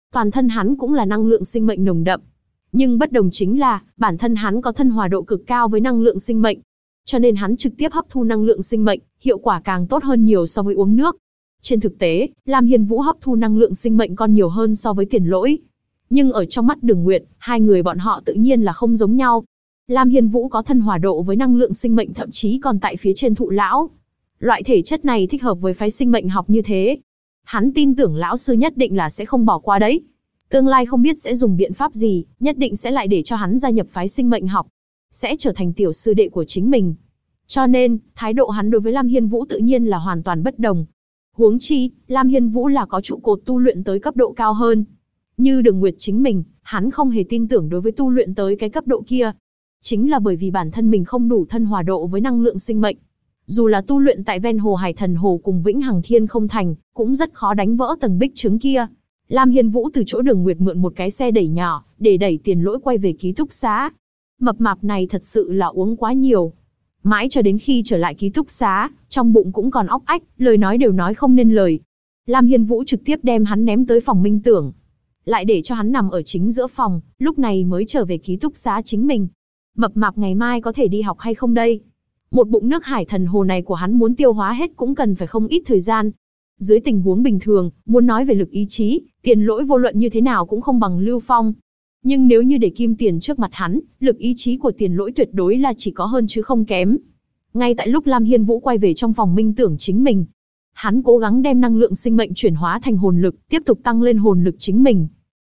Speaker 1: Toàn thân hắn cũng là năng lượng sinh mệnh nồng đậm. Nhưng bất đồng chính là, bản thân hắn có thân hòa độ cực cao với năng lượng sinh mệnh. Cho nên hắn trực tiếp hấp thu năng lượng sinh mệnh, hiệu quả càng tốt hơn nhiều so với uống nước. Trên thực tế, Lam Hiên Vũ hấp thu năng lượng sinh mệnh còn nhiều hơn so với Tiền Lỗi. Nhưng ở trong mắt Đường Nguyệt, hai người bọn họ tự nhiên là không giống nhau. Lam Hiên Vũ có thân hòa độ với năng lượng sinh mệnh thậm chí còn tại phía trên thụ lão. Loại thể chất này thích hợp với phái sinh mệnh học như thế. Hắn tin tưởng lão sư nhất định là sẽ không bỏ qua đấy. Tương lai không biết sẽ dùng biện pháp gì, nhất định sẽ lại để cho hắn gia nhập phái sinh mệnh học. Sẽ trở thành tiểu sư đệ của chính mình. Cho nên, thái độ hắn đối với Lam Hiên Vũ tự nhiên là hoàn toàn bất đồng. Huống chi, Lam Hiên Vũ là có trụ cột tu luyện tới cấp độ cao hơn. Như Đường Nguyệt chính mình, hắn không hề tin tưởng đối với tu luyện tới cái cấp độ kia. Chính là bởi vì bản thân mình không đủ thân hòa độ với năng lượng sinh mệnh. Dù là tu luyện tại ven hồ Hải Thần Hồ cùng Vĩnh Hằng Thiên không thành, cũng rất khó đánh vỡ tầng bích trướng kia. Lam Hiên Vũ từ chỗ Đường Nguyệt mượn một cái xe đẩy nhỏ, để đẩy Tiền Lỗi quay về ký túc xá. Mập mạp này thật sự là uống quá nhiều. Mãi cho đến khi trở lại ký túc xá, trong bụng cũng còn óc ách, lời nói đều nói không nên lời. Lam Hiên Vũ trực tiếp đem hắn ném tới phòng Minh Tưởng. Lại để cho hắn nằm ở chính giữa phòng, lúc này mới trở về ký túc xá chính mình. Mập mạp ngày mai có thể đi học hay không đây? Một bụng nước Hải Thần Hồ này của hắn muốn tiêu hóa hết cũng cần phải không ít thời gian. Dưới tình huống bình thường, muốn nói về lực ý chí, Tiền Lỗi vô luận như thế nào cũng không bằng Lưu Phong. Nhưng nếu như để Kim Tiền trước mặt hắn, lực ý chí của Tiền Lỗi tuyệt đối là chỉ có hơn chứ không kém. Ngay tại lúc Lam Hiên Vũ quay về trong phòng Minh Tưởng chính mình, hắn cố gắng đem năng lượng sinh mệnh chuyển hóa thành hồn lực, tiếp tục tăng lên hồn lực chính mình.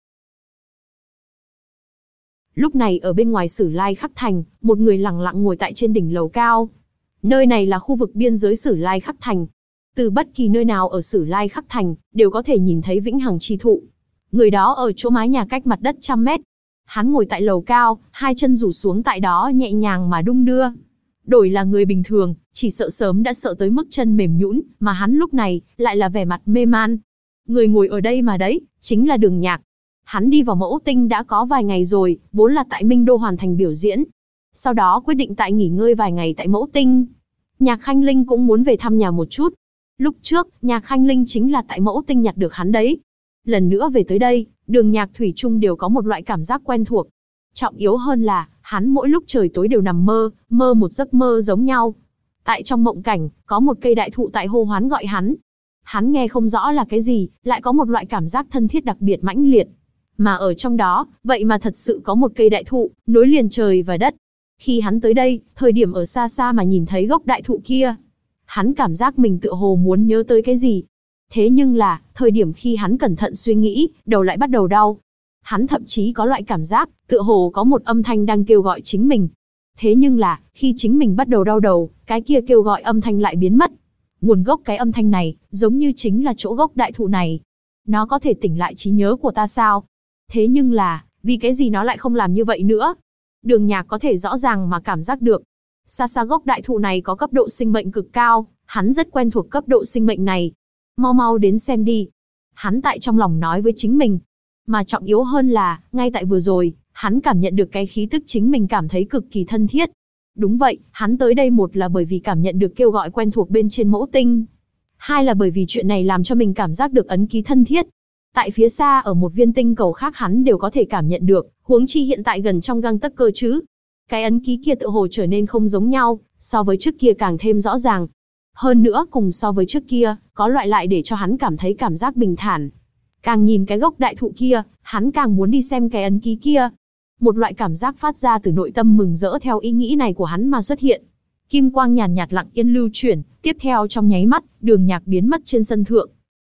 Speaker 1: Lúc này ở bên ngoài Sử Lai Khắc Thành, một người lặng lặng ngồi tại trên đỉnh lầu cao. Nơi này là khu vực biên giới Sử Lai Khắc Thành. Từ bất kỳ nơi nào ở Sử Lai Khắc Thành, đều có thể nhìn thấy Vĩnh Hằng chi thụ. Người đó ở chỗ mái nhà cách mặt đất 100 mét. Hắn ngồi tại lầu cao, hai chân rủ xuống tại đó nhẹ nhàng mà đung đưa. Đổi là người bình thường, chỉ sợ sớm đã sợ tới mức chân mềm nhũn, mà hắn lúc này, lại là vẻ mặt mê man. Người ngồi ở đây mà đấy, chính là Đường Nhạc. Hắn đi vào Mẫu Tinh đã có vài ngày rồi, vốn là tại Minh Đô hoàn thành biểu diễn. Sau đó quyết định tại nghỉ ngơi vài ngày tại Mẫu Tinh. Nhạc Khanh Linh cũng muốn về thăm nhà một chút. Lúc trước, Nhạc Khanh Linh chính là tại Mẫu Tinh nhặt được hắn đấy. Lần nữa về tới đây, Đường Nhạc thủy chung đều có một loại cảm giác quen thuộc. Trọng yếu hơn là, hắn mỗi lúc trời tối đều nằm mơ, mơ một giấc mơ giống nhau. Tại trong mộng cảnh, có một cây đại thụ tại hô hoán gọi hắn. Hắn nghe không rõ là cái gì, lại có một loại cảm giác thân thiết đặc biệt mãnh liệt. Mà ở trong đó, vậy mà thật sự có một cây đại thụ, nối liền trời và đất. Khi hắn tới đây, thời điểm ở xa xa mà nhìn thấy gốc đại thụ kia, hắn cảm giác mình tựa hồ muốn nhớ tới cái gì. Thế nhưng là, thời điểm khi hắn cẩn thận suy nghĩ, đầu lại bắt đầu đau. Hắn thậm chí có loại cảm giác, tựa hồ có một âm thanh đang kêu gọi chính mình. Thế nhưng là, khi chính mình bắt đầu đau đầu, cái kia kêu gọi âm thanh lại biến mất. Nguồn gốc cái âm thanh này, giống như chính là chỗ gốc đại thụ này. Nó có thể tỉnh lại trí nhớ của ta sao? Thế nhưng là, vì cái gì nó lại không làm như vậy nữa? Đường Nhạc có thể rõ ràng mà cảm giác được. Xa xa gốc đại thụ này có cấp độ sinh mệnh cực cao, hắn rất quen thuộc cấp độ sinh mệnh này. Mau mau đến xem đi. Hắn tại trong lòng nói với chính mình. Mà trọng yếu hơn là, ngay tại vừa rồi, hắn cảm nhận được cái khí tức chính mình cảm thấy cực kỳ thân thiết. Đúng vậy, hắn tới đây một là bởi vì cảm nhận được kêu gọi quen thuộc bên trên Mẫu Tinh. Hai là bởi vì chuyện này làm cho mình cảm giác được ấn ký thân thiết. Tại phía xa ở một viên tinh cầu khác hắn đều có thể cảm nhận được, huống chi hiện tại gần trong gang tấc cơ chứ. Cái ấn ký kia tựa hồ trở nên không giống nhau, so với trước kia càng thêm rõ ràng. Hơn nữa cùng so với trước kia, có loại lại để cho hắn cảm thấy cảm giác bình thản. Càng nhìn cái gốc đại thụ kia, hắn càng muốn đi xem cái ấn ký kia. Một loại cảm giác phát ra từ nội tâm mừng rỡ theo ý nghĩ này của hắn mà xuất hiện. Kim quang nhàn nhạt lặng yên lưu chuyển, tiếp theo trong nháy mắt, Đường Nhạc biến mất trên sân thượng.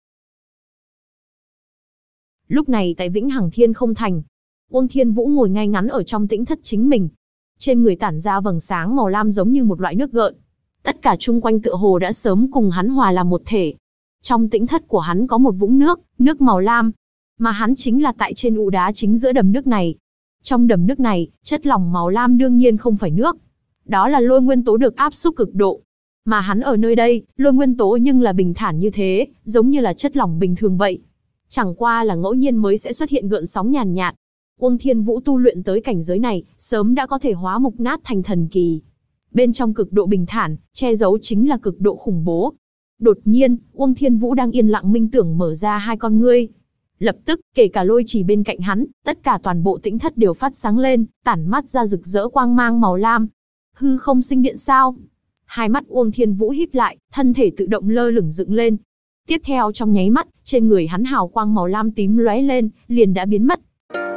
Speaker 1: Lúc này tại Vĩnh Hằng Thiên không thành, Uông Thiên Vũ ngồi ngay ngắn ở trong tĩnh thất chính mình. Trên người tản ra vầng sáng màu lam giống như một loại nước gợn. Tất cả chung quanh tựa hồ đã sớm cùng hắn hòa làm một thể. Trong tĩnh thất của hắn có một vũng nước, nước màu lam. Mà hắn chính là tại trên ụ đá chính giữa đầm nước này. Trong đầm nước này, chất lỏng màu lam đương nhiên không phải nước. Đó là lôi nguyên tố được áp xúc cực độ. Mà hắn ở nơi đây, lôi nguyên tố nhưng là bình thản như thế, giống như là chất lỏng bình thường vậy. Chẳng qua là ngẫu nhiên mới sẽ xuất hiện gợn sóng nhàn nhạt. Uông Thiên Vũ tu luyện tới cảnh giới này, sớm đã có thể hóa mục nát thành thần kỳ. Bên trong cực độ bình thản, che giấu chính là cực độ khủng bố. Đột nhiên, Uông Thiên Vũ đang yên lặng minh tưởng mở ra hai con ngươi. Lập tức, kể cả lôi trì bên cạnh hắn, tất cả toàn bộ tĩnh thất đều phát sáng lên, tản mát ra rực rỡ quang mang màu lam. Hư không sinh điện sao? Hai mắt Uông Thiên Vũ híp lại, thân thể tự động lơ lửng dựng lên. Tiếp theo trong nháy mắt, trên người hắn hào quang màu lam tím lóe lên, liền đã biến mất.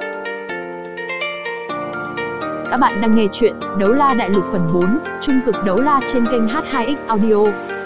Speaker 1: Các bạn đang nghe chuyện Đấu La Đại Lục phần 4, Trung cực đấu la trên kênh H2X Audio.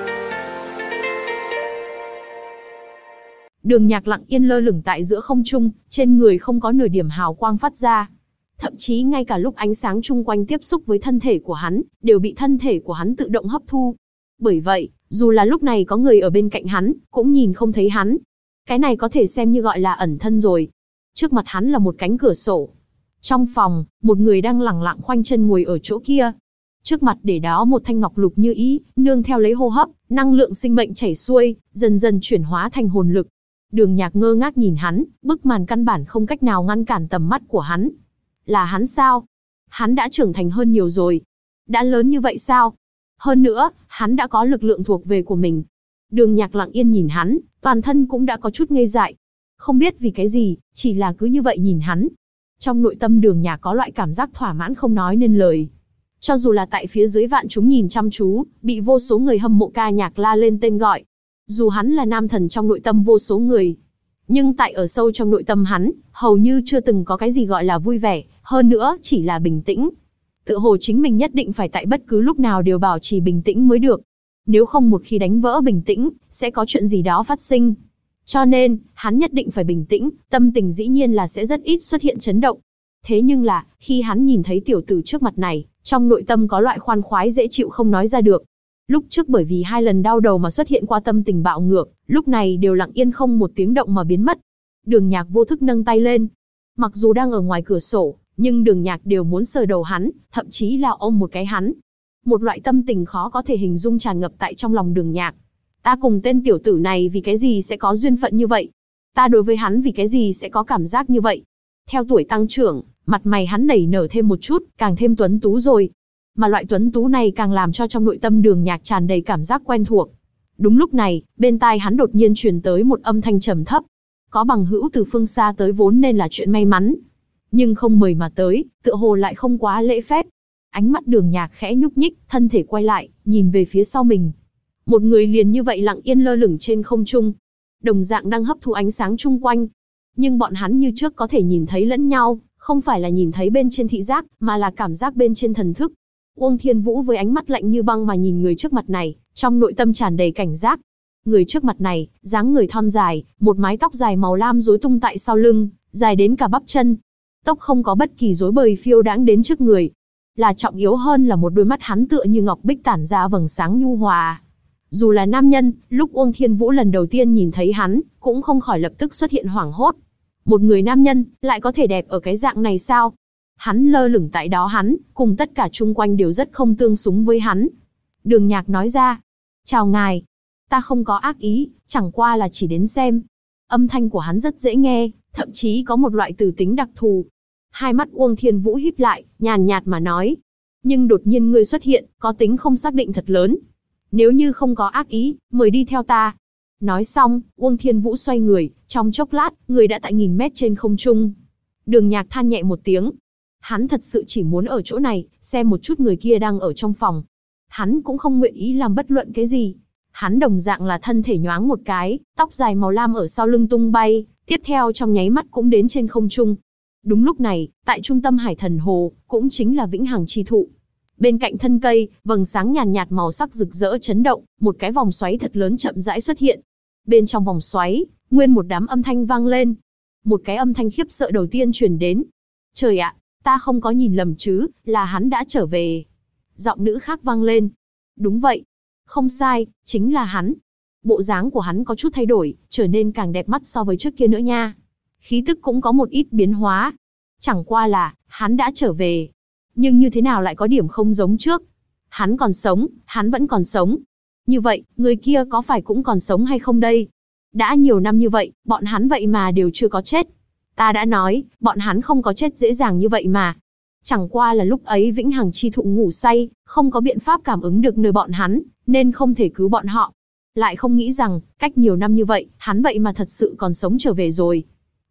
Speaker 1: Đường Nhạc lặng yên lơ lửng tại giữa không trung, trên người không có nửa điểm hào quang phát ra. Thậm chí ngay cả lúc ánh sáng chung quanh tiếp xúc với thân thể của hắn, đều bị thân thể của hắn tự động hấp thu. Bởi vậy, dù là lúc này có người ở bên cạnh hắn, cũng nhìn không thấy hắn. Cái này có thể xem như gọi là ẩn thân rồi. Trước mặt hắn là một cánh cửa sổ. Trong phòng, một người đang lẳng lặng khoanh chân ngồi ở chỗ kia. Trước mặt để đó một thanh ngọc lục như ý, nương theo lấy hô hấp, năng lượng sinh mệnh chảy xuôi, dần dần chuyển hóa thành hồn lực. Đường Nhạc ngơ ngác nhìn hắn, bức màn căn bản không cách nào ngăn cản tầm mắt của hắn. Là hắn sao? Hắn đã trưởng thành hơn nhiều rồi. Đã lớn như vậy sao? Hơn nữa, hắn đã có lực lượng thuộc về của mình. Đường Nhạc lặng yên nhìn hắn, toàn thân cũng đã có chút ngây dại. Không biết vì cái gì, chỉ là cứ như vậy nhìn hắn. Trong nội tâm Đường Nhạc có loại cảm giác thỏa mãn không nói nên lời. Cho dù là tại phía dưới vạn chúng nhìn chăm chú, bị vô số người hâm mộ ca nhạc la lên tên gọi. Dù hắn là nam thần trong nội tâm vô số người, nhưng tại ở sâu trong nội tâm hắn, hầu như chưa từng có cái gì gọi là vui vẻ, hơn nữa chỉ là bình tĩnh. Tựa hồ chính mình nhất định phải tại bất cứ lúc nào đều bảo trì bình tĩnh mới được. Nếu không một khi đánh vỡ bình tĩnh, sẽ có chuyện gì đó phát sinh. Cho nên, hắn nhất định phải bình tĩnh, tâm tình dĩ nhiên là sẽ rất ít xuất hiện chấn động. Thế nhưng là, khi hắn nhìn thấy tiểu tử trước mặt này, trong nội tâm có loại khoan khoái dễ chịu không nói ra được. Lúc trước bởi vì 2 lần đau đầu mà xuất hiện qua tâm tình bạo ngược, lúc này đều lặng yên không một tiếng động mà biến mất. Đường Nhạc vô thức nâng tay lên. Mặc dù đang ở ngoài cửa sổ, nhưng Đường Nhạc đều muốn sờ đầu hắn, thậm chí là ôm một cái hắn. Một loại tâm tình khó có thể hình dung tràn ngập tại trong lòng Đường Nhạc. Ta cùng tên tiểu tử này vì cái gì sẽ có duyên phận như vậy? Ta đối với hắn vì cái gì sẽ có cảm giác như vậy? Theo tuổi tăng trưởng, mặt mày hắn nảy nở thêm một chút, càng thêm tuấn tú rồi. Mà loại tuấn tú này càng làm cho trong nội tâm Đường Nhạc tràn đầy cảm giác quen thuộc. Đúng lúc này, bên tai hắn đột nhiên truyền tới một âm thanh trầm thấp. Có bằng hữu từ phương xa tới vốn nên là chuyện may mắn. Nhưng không mời mà tới, tựa hồ lại không quá lễ phép. Ánh mắt Đường Nhạc khẽ nhúc nhích, thân thể quay lại, nhìn về phía sau mình. Một người liền như vậy lặng yên lơ lửng trên không trung. Đồng dạng đang hấp thu ánh sáng chung quanh. Nhưng bọn hắn như trước có thể nhìn thấy lẫn nhau, không phải là nhìn thấy bên trên thị giác, mà là cảm giác bên trên thần thức. Uông Thiên Vũ với ánh mắt lạnh như băng mà nhìn người trước mặt này, trong nội tâm tràn đầy cảnh giác. Người trước mặt này, dáng người thon dài, một mái tóc dài màu lam rối tung tại sau lưng, dài đến cả bắp chân. Tóc không có bất kỳ rối bời phiêu đãng đến trước người. Là trọng yếu hơn là một đôi mắt hắn tựa như ngọc bích tản ra vầng sáng nhu hòa. Dù là nam nhân, lúc Uông Thiên Vũ lần đầu tiên nhìn thấy hắn, cũng không khỏi lập tức xuất hiện hoảng hốt. Một người nam nhân, lại có thể đẹp ở cái dạng này sao? Hắn lơ lửng tại đó hắn, cùng tất cả chung quanh đều rất không tương xứng với hắn. Đường Nhạc nói ra, chào ngài, ta không có ác ý, chẳng qua là chỉ đến xem. Âm thanh của hắn rất dễ nghe, thậm chí có một loại từ tính đặc thù. Hai mắt Uông Thiên Vũ híp lại, nhàn nhạt mà nói, nhưng đột nhiên ngươi xuất hiện, có tính không xác định thật lớn. Nếu như không có ác ý, mời đi theo ta. Nói xong, Uông Thiên Vũ xoay người, trong chốc lát, người đã tại nghìn mét trên không trung. Đường Nhạc than nhẹ một tiếng. Hắn thật sự chỉ muốn ở chỗ này, xem một chút người kia đang ở trong phòng. Hắn cũng không nguyện ý làm bất luận cái gì. Hắn đồng dạng là thân thể nhoáng một cái, tóc dài màu lam ở sau lưng tung bay, tiếp theo trong nháy mắt cũng đến trên không trung. Đúng lúc này, tại trung tâm Hải Thần Hồ, cũng chính là Vĩnh Hằng Chi Thụ. Bên cạnh thân cây, vầng sáng nhàn nhạt màu sắc rực rỡ chấn động, một cái vòng xoáy thật lớn chậm rãi xuất hiện. Bên trong vòng xoáy, nguyên một đám âm thanh vang lên. Một cái âm thanh khiếp sợ đầu tiên truyền đến. Trời ạ, ta không có nhìn lầm chứ, là hắn đã trở về. Giọng nữ khác vang lên. Đúng vậy. Không sai, chính là hắn. Bộ dáng của hắn có chút thay đổi, trở nên càng đẹp mắt so với trước kia nữa nha. Khí tức cũng có một ít biến hóa. Chẳng qua là, hắn đã trở về. Nhưng như thế nào lại có điểm không giống trước? Hắn còn sống, hắn vẫn còn sống. Như vậy, người kia có phải cũng còn sống hay không đây? Đã nhiều năm như vậy, bọn hắn vậy mà đều chưa có chết. Ta đã nói, bọn hắn không có chết dễ dàng như vậy mà. Chẳng qua là lúc ấy Vĩnh Hằng Chi Thụ ngủ say, không có biện pháp cảm ứng được nơi bọn hắn, nên không thể cứu bọn họ. Lại không nghĩ rằng, cách nhiều năm như vậy, hắn vậy mà thật sự còn sống trở về rồi.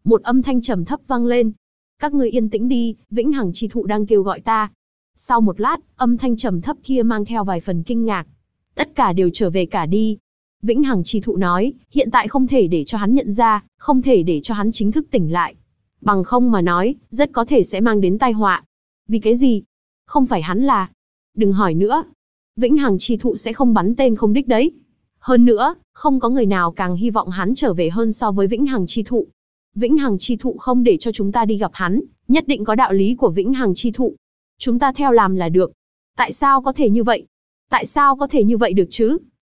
Speaker 1: Một âm thanh trầm thấp vang lên. Các ngươi yên tĩnh đi, Vĩnh Hằng Chi Thụ đang kêu gọi ta. Sau một lát, âm thanh trầm thấp kia mang theo vài phần kinh ngạc. Tất cả đều trở về cả đi. Vĩnh Hằng Chi Thụ nói, hiện tại không thể để cho hắn nhận ra, không thể để cho hắn chính thức tỉnh lại. Bằng không mà nói, rất có thể sẽ mang đến tai họa. Vì cái gì? Không phải hắn là... Đừng hỏi nữa. Vĩnh Hằng Chi Thụ sẽ không bắn tên không đích đấy. Hơn nữa, không có người nào càng hy vọng hắn trở về hơn so với Vĩnh Hằng Chi Thụ. Vĩnh Hằng Chi Thụ không để cho chúng ta đi gặp hắn, nhất định có đạo lý của Vĩnh Hằng Chi Thụ. Chúng ta theo làm là được. Tại sao có thể như vậy? Tại sao có thể như vậy được chứ?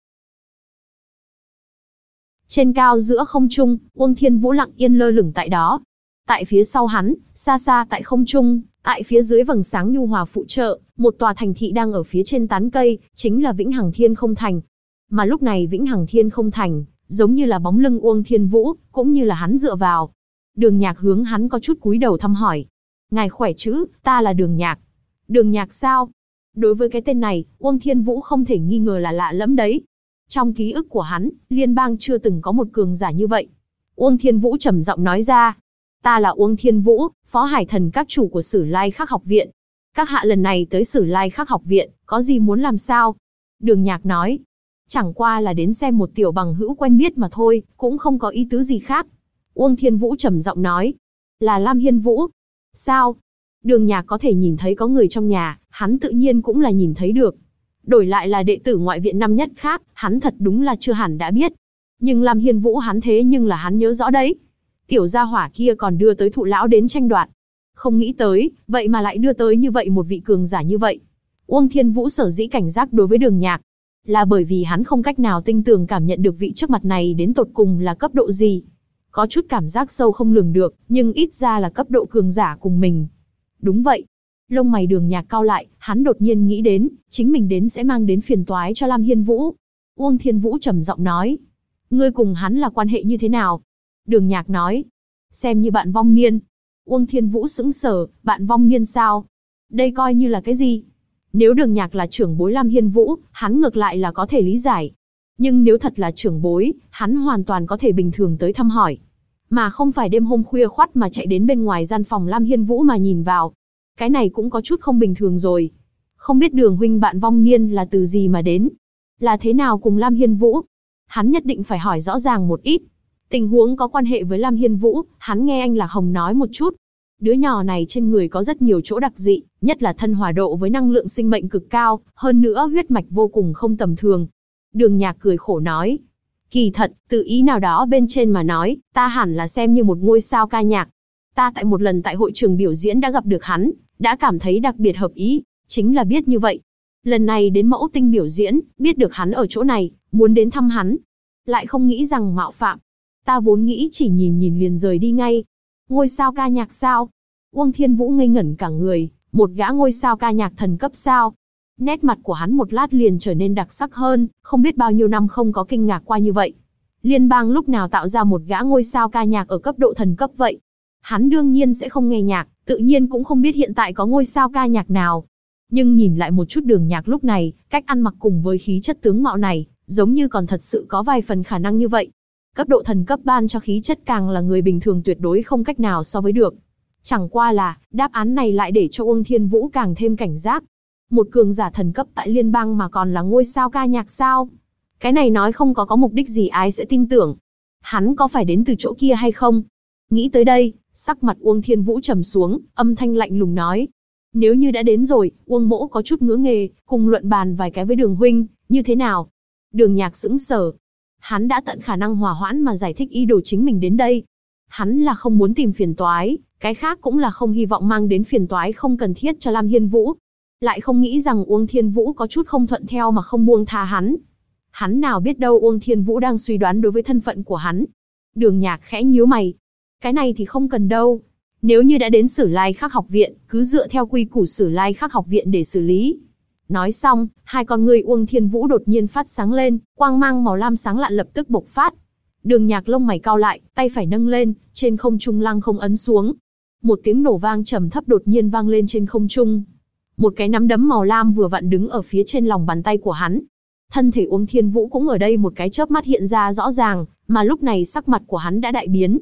Speaker 1: Trên cao giữa không trung, Uông Thiên Vũ lặng yên lơ lửng tại đó. Tại phía sau hắn, xa xa tại không trung, tại phía dưới vầng sáng nhu hòa phụ trợ, một tòa thành thị đang ở phía trên tán cây, chính là Vĩnh Hằng Thiên Không Thành. Mà lúc này Vĩnh Hằng Thiên Không Thành, giống như là bóng lưng Uông Thiên Vũ, cũng như là hắn dựa vào. Đường Nhạc hướng hắn có chút cúi đầu thăm hỏi. Ngài khỏe chứ, ta là Đường Nhạc. Đường Nhạc sao? Đối với cái tên này, Uông Thiên Vũ không thể nghi ngờ là lạ lẫm đấy. Trong ký ức của hắn, liên bang chưa từng có một cường giả như vậy. Uông Thiên Vũ trầm giọng nói ra. Ta là Uông Thiên Vũ, Phó Hải Thần các chủ của Sử Lai Khắc học viện. Các hạ lần này tới Sử Lai Khắc học viện, có gì muốn làm sao? Đường Nhạc nói. Chẳng qua là đến xem một tiểu bằng hữu quen biết mà thôi, cũng không có ý tứ gì khác. Uông Thiên Vũ trầm giọng nói. Là Lam Hiên Vũ. Sao? Đường Nhạc có thể nhìn thấy có người trong nhà, hắn tự nhiên cũng là nhìn thấy được. Đổi lại là đệ tử ngoại viện năm nhất khác, hắn thật đúng là chưa hẳn đã biết. Nhưng Lam Hiên Vũ hắn thế nhưng là hắn nhớ rõ đấy. Tiểu gia hỏa kia còn đưa tới Thụ lão đến tranh đoạt. Không nghĩ tới, vậy mà lại đưa tới như vậy một vị cường giả như vậy. Uông Thiên Vũ sở dĩ cảnh giác đối với Đường Nhạc, là bởi vì hắn không cách nào tinh tường cảm nhận được vị trước mặt này đến tột cùng là cấp độ gì. Có chút cảm giác sâu không lường được, nhưng ít ra là cấp độ cường giả cùng mình. Đúng vậy. Lông mày Đường Nhạc cau lại, hắn đột nhiên nghĩ đến, chính mình đến sẽ mang đến phiền toái cho Lam Hiên Vũ. Uông Thiên Vũ trầm giọng nói. Ngươi cùng hắn là quan hệ như thế nào? Đường Nhạc nói. Xem như bạn vong niên. Uông Thiên Vũ sững sờ, bạn vong niên sao? Đây coi như là cái gì? Nếu Đường Nhạc là trưởng bối Lam Hiên Vũ, hắn ngược lại là có thể lý giải. Nhưng nếu thật là trưởng bối, hắn hoàn toàn có thể bình thường tới thăm hỏi. Mà không phải đêm hôm khuya khoắt mà chạy đến bên ngoài gian phòng Lam Hiên Vũ mà nhìn vào. Cái này cũng có chút không bình thường rồi. Không biết Đường huynh bạn vong niên là từ gì mà đến? Là thế nào cùng Lam Hiên Vũ? Hắn nhất định phải hỏi rõ ràng một ít. Tình huống có quan hệ với Lam Hiên Vũ, hắn nghe anh Lạc Hồng nói một chút. Đứa nhỏ này trên người có rất nhiều chỗ đặc dị, nhất là thân hòa độ với năng lượng sinh mệnh cực cao, hơn nữa huyết mạch vô cùng không tầm thường. Đường Nhạc cười khổ nói. Kỳ thật, từ ý nào đó bên trên mà nói, ta hẳn là xem như một ngôi sao ca nhạc. Ta tại một lần tại hội trường biểu diễn đã gặp được hắn, đã cảm thấy đặc biệt hợp ý, chính là biết như vậy. Lần này đến Mẫu Tinh biểu diễn, biết được hắn ở chỗ này, muốn đến thăm hắn. Lại không nghĩ rằng mạo phạm. Ta vốn nghĩ chỉ nhìn nhìn liền rời đi ngay. Ngôi sao ca nhạc sao? Uông Thiên Vũ ngây ngẩn cả người, một gã ngôi sao ca nhạc thần cấp sao? Nét mặt của hắn một lát liền trở nên đặc sắc hơn, không biết bao nhiêu năm không có kinh ngạc qua như vậy. Liên bang lúc nào tạo ra một gã ngôi sao ca nhạc ở cấp độ thần cấp vậy? Hắn đương nhiên sẽ không nghe nhạc, tự nhiên cũng không biết hiện tại có ngôi sao ca nhạc nào. Nhưng nhìn lại một chút Đường Nhạc lúc này, cách ăn mặc cùng với khí chất tướng mạo này, giống như còn thật sự có vài phần khả năng như vậy. Cấp độ thần cấp ban cho khí chất càng là người bình thường tuyệt đối không cách nào so với được. Chẳng qua là, đáp án này lại để cho Uông Thiên Vũ càng thêm cảnh giác. Một cường giả thần cấp tại liên bang mà còn là ngôi sao ca nhạc sao? Cái này nói không có mục đích gì ai sẽ tin tưởng. Hắn có phải đến từ chỗ kia hay không? Nghĩ tới đây, sắc mặt Uông Thiên Vũ trầm xuống, âm thanh lạnh lùng nói. Nếu như đã đến rồi, Uông mỗ có chút ngứa nghề, cùng luận bàn vài cái với Đường huynh, như thế nào? Đường Nhạc sững sờ. Hắn đã tận khả năng hòa hoãn mà giải thích ý đồ chính mình đến đây. Hắn là không muốn tìm phiền toái, cái khác cũng là không hy vọng mang đến phiền toái không cần thiết cho Lam Hiên Vũ. Lại không nghĩ rằng Uông Thiên Vũ có chút không thuận theo mà không buông tha hắn. Hắn nào biết đâu Uông Thiên Vũ đang suy đoán đối với thân phận của hắn. Đường Nhạc khẽ nhíu mày. Cái này thì không cần đâu. Nếu như đã đến Sử Lai Khắc học viện, cứ dựa theo quy củ Sử Lai Khắc học viện để xử lý. Nói xong, hai con ngươi Uông Thiên Vũ đột nhiên phát sáng lên, quang mang màu lam sáng lạn lập tức bộc phát. Đường Nhạc lông mày cau lại, tay phải nâng lên, trên không trung lăng không ấn xuống. Một tiếng nổ vang trầm thấp đột nhiên vang lên trên không trung. Một cái nắm đấm màu lam vừa vặn đứng ở phía trên lòng bàn tay của hắn. Thân thể Uông Thiên Vũ cũng ở đây một cái chớp mắt hiện ra rõ ràng, mà lúc này sắc mặt của hắn đã đại biến.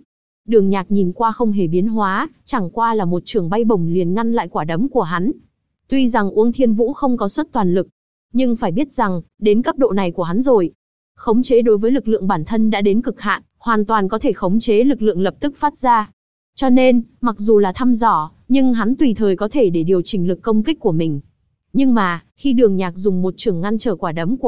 Speaker 1: Đường Nhạc nhìn qua không hề biến hóa, chẳng qua là một chưởng bay bổng liền ngăn lại quả đấm của hắn. Tuy rằng Uông Thiên Vũ không có xuất toàn lực, nhưng phải biết rằng, đến cấp độ này của hắn rồi, khống chế đối với lực lượng bản thân đã đến cực hạn, hoàn toàn có thể khống chế lực lượng lập tức phát ra. Cho nên, mặc dù là thăm dò, nhưng hắn tùy thời có thể để điều chỉnh lực công kích của mình. Nhưng mà, khi Đường Nhạc dùng một chưởng ngăn trở quả đấm của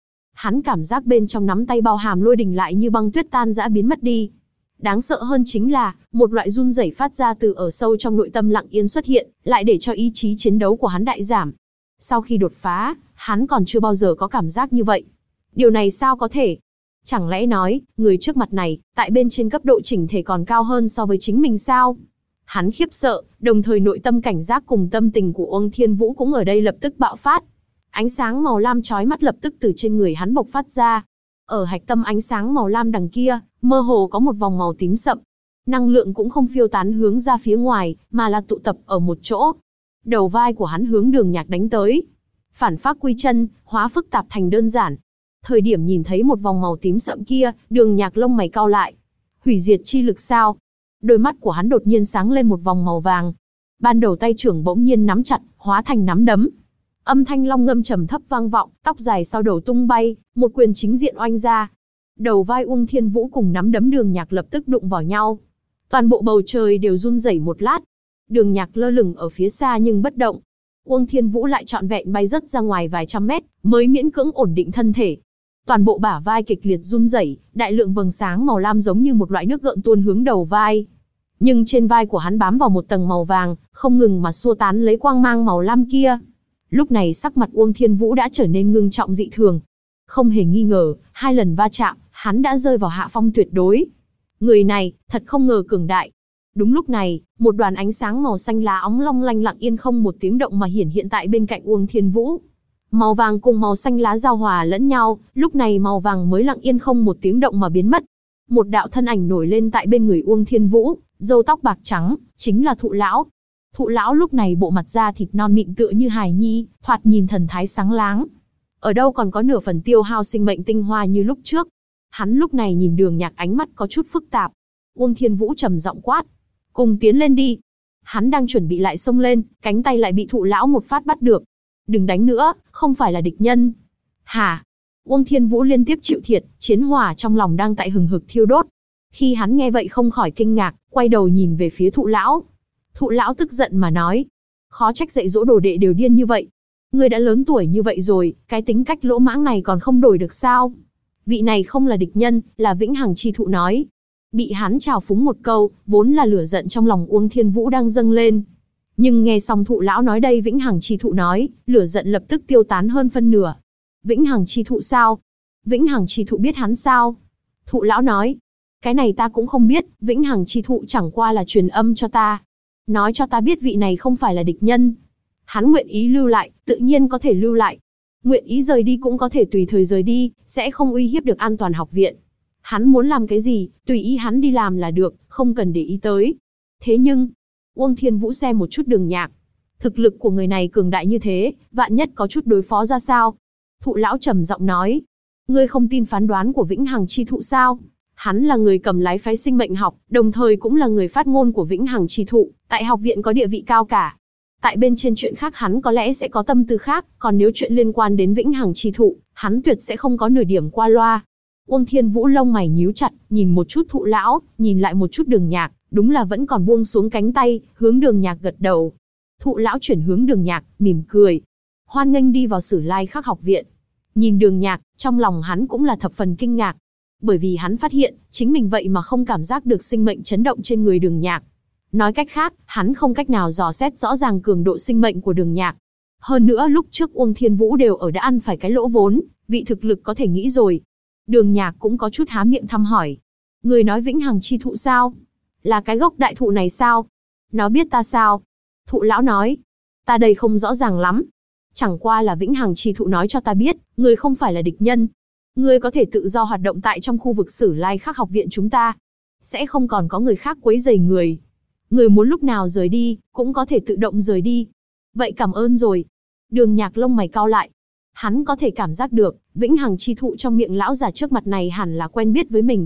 Speaker 1: hắn cảm giác bên trong nắm tay bao hàm lôi đình lại như băng tuyết tan rã biến mất đi. Đáng sợ hơn chính là, một loại run rẩy phát ra từ ở sâu trong nội tâm lặng yên xuất hiện, lại để cho ý chí chiến đấu của hắn đại giảm. Sau khi đột phá, hắn còn chưa bao giờ có cảm giác như vậy. Điều này sao có thể? Chẳng lẽ nói, người trước mặt này, tại bên trên cấp độ chỉnh thể còn cao hơn so với chính mình sao? Hắn khiếp sợ, đồng thời nội tâm cảnh giác cùng tâm tình của Uông Thiên Vũ cũng ở đây lập tức bạo phát. Ánh sáng màu lam chói mắt lập tức từ trên người hắn bộc phát ra. Ở hạch tâm ánh sáng màu lam đằng kia, mơ hồ có một vòng màu tím sậm. Năng lượng cũng không phiêu tán hướng ra phía ngoài, mà là tụ tập ở một chỗ. Đầu vai của hắn hướng Đường Nhạc đánh tới. Phản phác quy chân, hóa phức tạp thành đơn giản. Thời điểm nhìn thấy một vòng màu tím sậm kia, Đường Nhạc lông mày cau lại. Hủy diệt chi lực sao? Đôi mắt của hắn đột nhiên sáng lên một vòng màu vàng. Ban đầu tay trưởng bỗng nhiên nắm chặt, hóa thành nắm đấm. Âm thanh long ngâm trầm thấp vang vọng, tóc dài sau đầu tung bay, một quyền chính diện oanh ra. Đầu vai Uông Thiên Vũ cùng nắm đấm Đường Nhạc lập tức đụng vào nhau. Toàn bộ bầu trời đều run rẩy một lát. Đường Nhạc lơ lửng ở phía xa nhưng bất động. Uông Thiên Vũ lại trọn vẹn bay rất ra ngoài vài trăm mét, mới miễn cưỡng ổn định thân thể. Toàn bộ bả vai kịch liệt run rẩy, đại lượng vầng sáng màu lam giống như một loại nước gợn tuôn hướng đầu vai. Nhưng trên vai của hắn bám vào một tầng màu vàng, không ngừng mà xua tán lấy quang mang màu lam kia. Lúc này sắc mặt Uông Thiên Vũ đã trở nên ngưng trọng dị thường. Không hề nghi ngờ, 2 lần va chạm, hắn đã rơi vào hạ phong tuyệt đối. Người này, thật không ngờ cường đại. Đúng lúc này, một đoàn ánh sáng màu xanh lá óng long lanh lặng yên không một tiếng động mà hiện tại bên cạnh Uông Thiên Vũ. Màu vàng cùng màu xanh lá giao hòa lẫn nhau, lúc này màu vàng mới lặng yên không một tiếng động mà biến mất. Một đạo thân ảnh nổi lên tại bên người Uông Thiên Vũ, râu tóc bạc trắng, chính là Thụ lão. Thụ lão lúc này bộ mặt da thịt non mịn tựa như hài nhi, thoạt nhìn thần thái sáng láng. Ở đâu còn có nửa phần tiêu hao sinh mệnh tinh hoa như lúc trước. Hắn lúc này nhìn Đường Nhạc ánh mắt có chút phức tạp. Uông Thiên Vũ trầm giọng quát. Cùng tiến lên đi. Hắn đang chuẩn bị lại xông lên, cánh tay lại bị Thụ lão một phát bắt được. Đừng đánh nữa, không phải là địch nhân. Hả? Uông Thiên Vũ liên tiếp chịu thiệt, chiến hỏa trong lòng đang tại hừng hực thiêu đốt. Khi hắn nghe vậy không khỏi kinh ngạc, quay đầu nhìn về phía Thụ lão. Thụ lão tức giận mà nói. Khó trách dạy dỗ đồ đệ đều điên như vậy. Ngươi đã lớn tuổi như vậy rồi, cái tính cách lỗ mãng này còn không đổi được sao? Vị này không là địch nhân, là Vĩnh Hằng Chi Thụ nói. Bị hắn trào phúng một câu, vốn là lửa giận trong lòng Uông Thiên Vũ đang dâng lên. Nhưng nghe xong Thụ lão nói đây Vĩnh Hằng Chi Thụ nói, lửa giận lập tức tiêu tán hơn phân nửa. Vĩnh Hằng Chi Thụ sao? Vĩnh Hằng Chi Thụ biết hắn sao? Thụ lão nói. Cái này ta cũng không biết, Vĩnh Hằng Chi Thụ chẳng qua là truyền âm cho ta. Nói cho ta biết vị này không phải là địch nhân. Hắn nguyện ý lưu lại, tự nhiên có thể lưu lại. Nguyện ý rời đi cũng có thể tùy thời rời đi, sẽ không uy hiếp được an toàn học viện. Hắn muốn làm cái gì, tùy ý hắn đi làm là được, không cần để ý tới. Thế nhưng, Uông Thiên Vũ xem một chút Đường Nhạc. Thực lực của người này cường đại như thế, vạn nhất có chút đối phó ra sao? Thụ lão trầm giọng nói. Ngươi không tin phán đoán của Vĩnh Hằng Chi Thụ sao? Hắn là người cầm lái phái sinh mệnh học, đồng thời cũng là người phát ngôn của Vĩnh Hằng Chi Thụ, tại học viện có địa vị cao cả. Tại bên trên chuyện khác hắn có lẽ sẽ có tâm tư khác, còn nếu chuyện liên quan đến Vĩnh Hằng Chi Thụ, hắn tuyệt sẽ không có nửa điểm qua loa. Uông Thiên Vũ lông mày nhíu chặt, nhìn một chút Thụ lão, nhìn lại một chút Đường Nhạc, đúng là vẫn còn buông xuống cánh tay, hướng Đường Nhạc gật đầu. Thụ lão chuyển hướng Đường Nhạc, mỉm cười. Hoan nghênh đi vào Sử Lai Khắc học viện. Nhìn Đường Nhạc, trong lòng hắn cũng là thập phần kinh ngạc. Bởi vì hắn phát hiện, chính mình vậy mà không cảm giác được sinh mệnh chấn động trên người Đường Nhạc. Nói cách khác, hắn không cách nào dò xét rõ ràng cường độ sinh mệnh của Đường Nhạc. Hơn nữa lúc trước Uông Thiên Vũ đều ở đã ăn phải cái lỗ vốn, vị thực lực có thể nghĩ rồi. Đường Nhạc cũng có chút há miệng thăm hỏi. Người nói Vĩnh Hằng Chi Thụ sao? Là cái gốc đại thụ này sao? Nó biết ta sao? Thụ lão nói. Ta đây không rõ ràng lắm. Chẳng qua là Vĩnh Hằng Chi Thụ nói cho ta biết, người không phải là địch nhân. Ngươi có thể tự do hoạt động tại trong khu vực Sử Lai Khắc học viện chúng ta. Sẽ không còn có người khác quấy rầy người. Người muốn lúc nào rời đi, cũng có thể tự động rời đi. Vậy cảm ơn rồi. Đường Nhạc lông mày cau lại. Hắn có thể cảm giác được, Vĩnh Hằng Chi Thụ trong miệng lão già trước mặt này hẳn là quen biết với mình.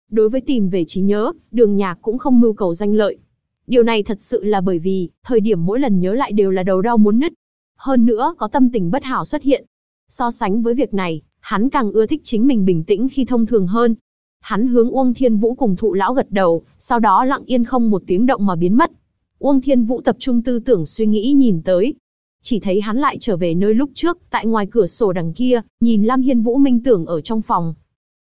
Speaker 1: Đối với tìm về trí nhớ, Đường Nhạc cũng không mưu cầu danh lợi. Điều này thật sự là bởi vì, thời điểm mỗi lần nhớ lại đều là đầu đau muốn nứt. Hơn nữa có tâm tình bất hảo xuất hiện. So sánh với việc này, hắn càng ưa thích chính mình bình tĩnh khi thông thường hơn. Hắn hướng Uông Thiên Vũ cùng Thụ lão gật đầu, sau đó lặng yên không một tiếng động mà biến mất. Uông Thiên Vũ tập trung tư tưởng suy nghĩ nhìn tới. Chỉ thấy hắn lại trở về nơi lúc trước, tại ngoài cửa sổ đằng kia, nhìn Lam Hiên Vũ minh tưởng ở trong phòng.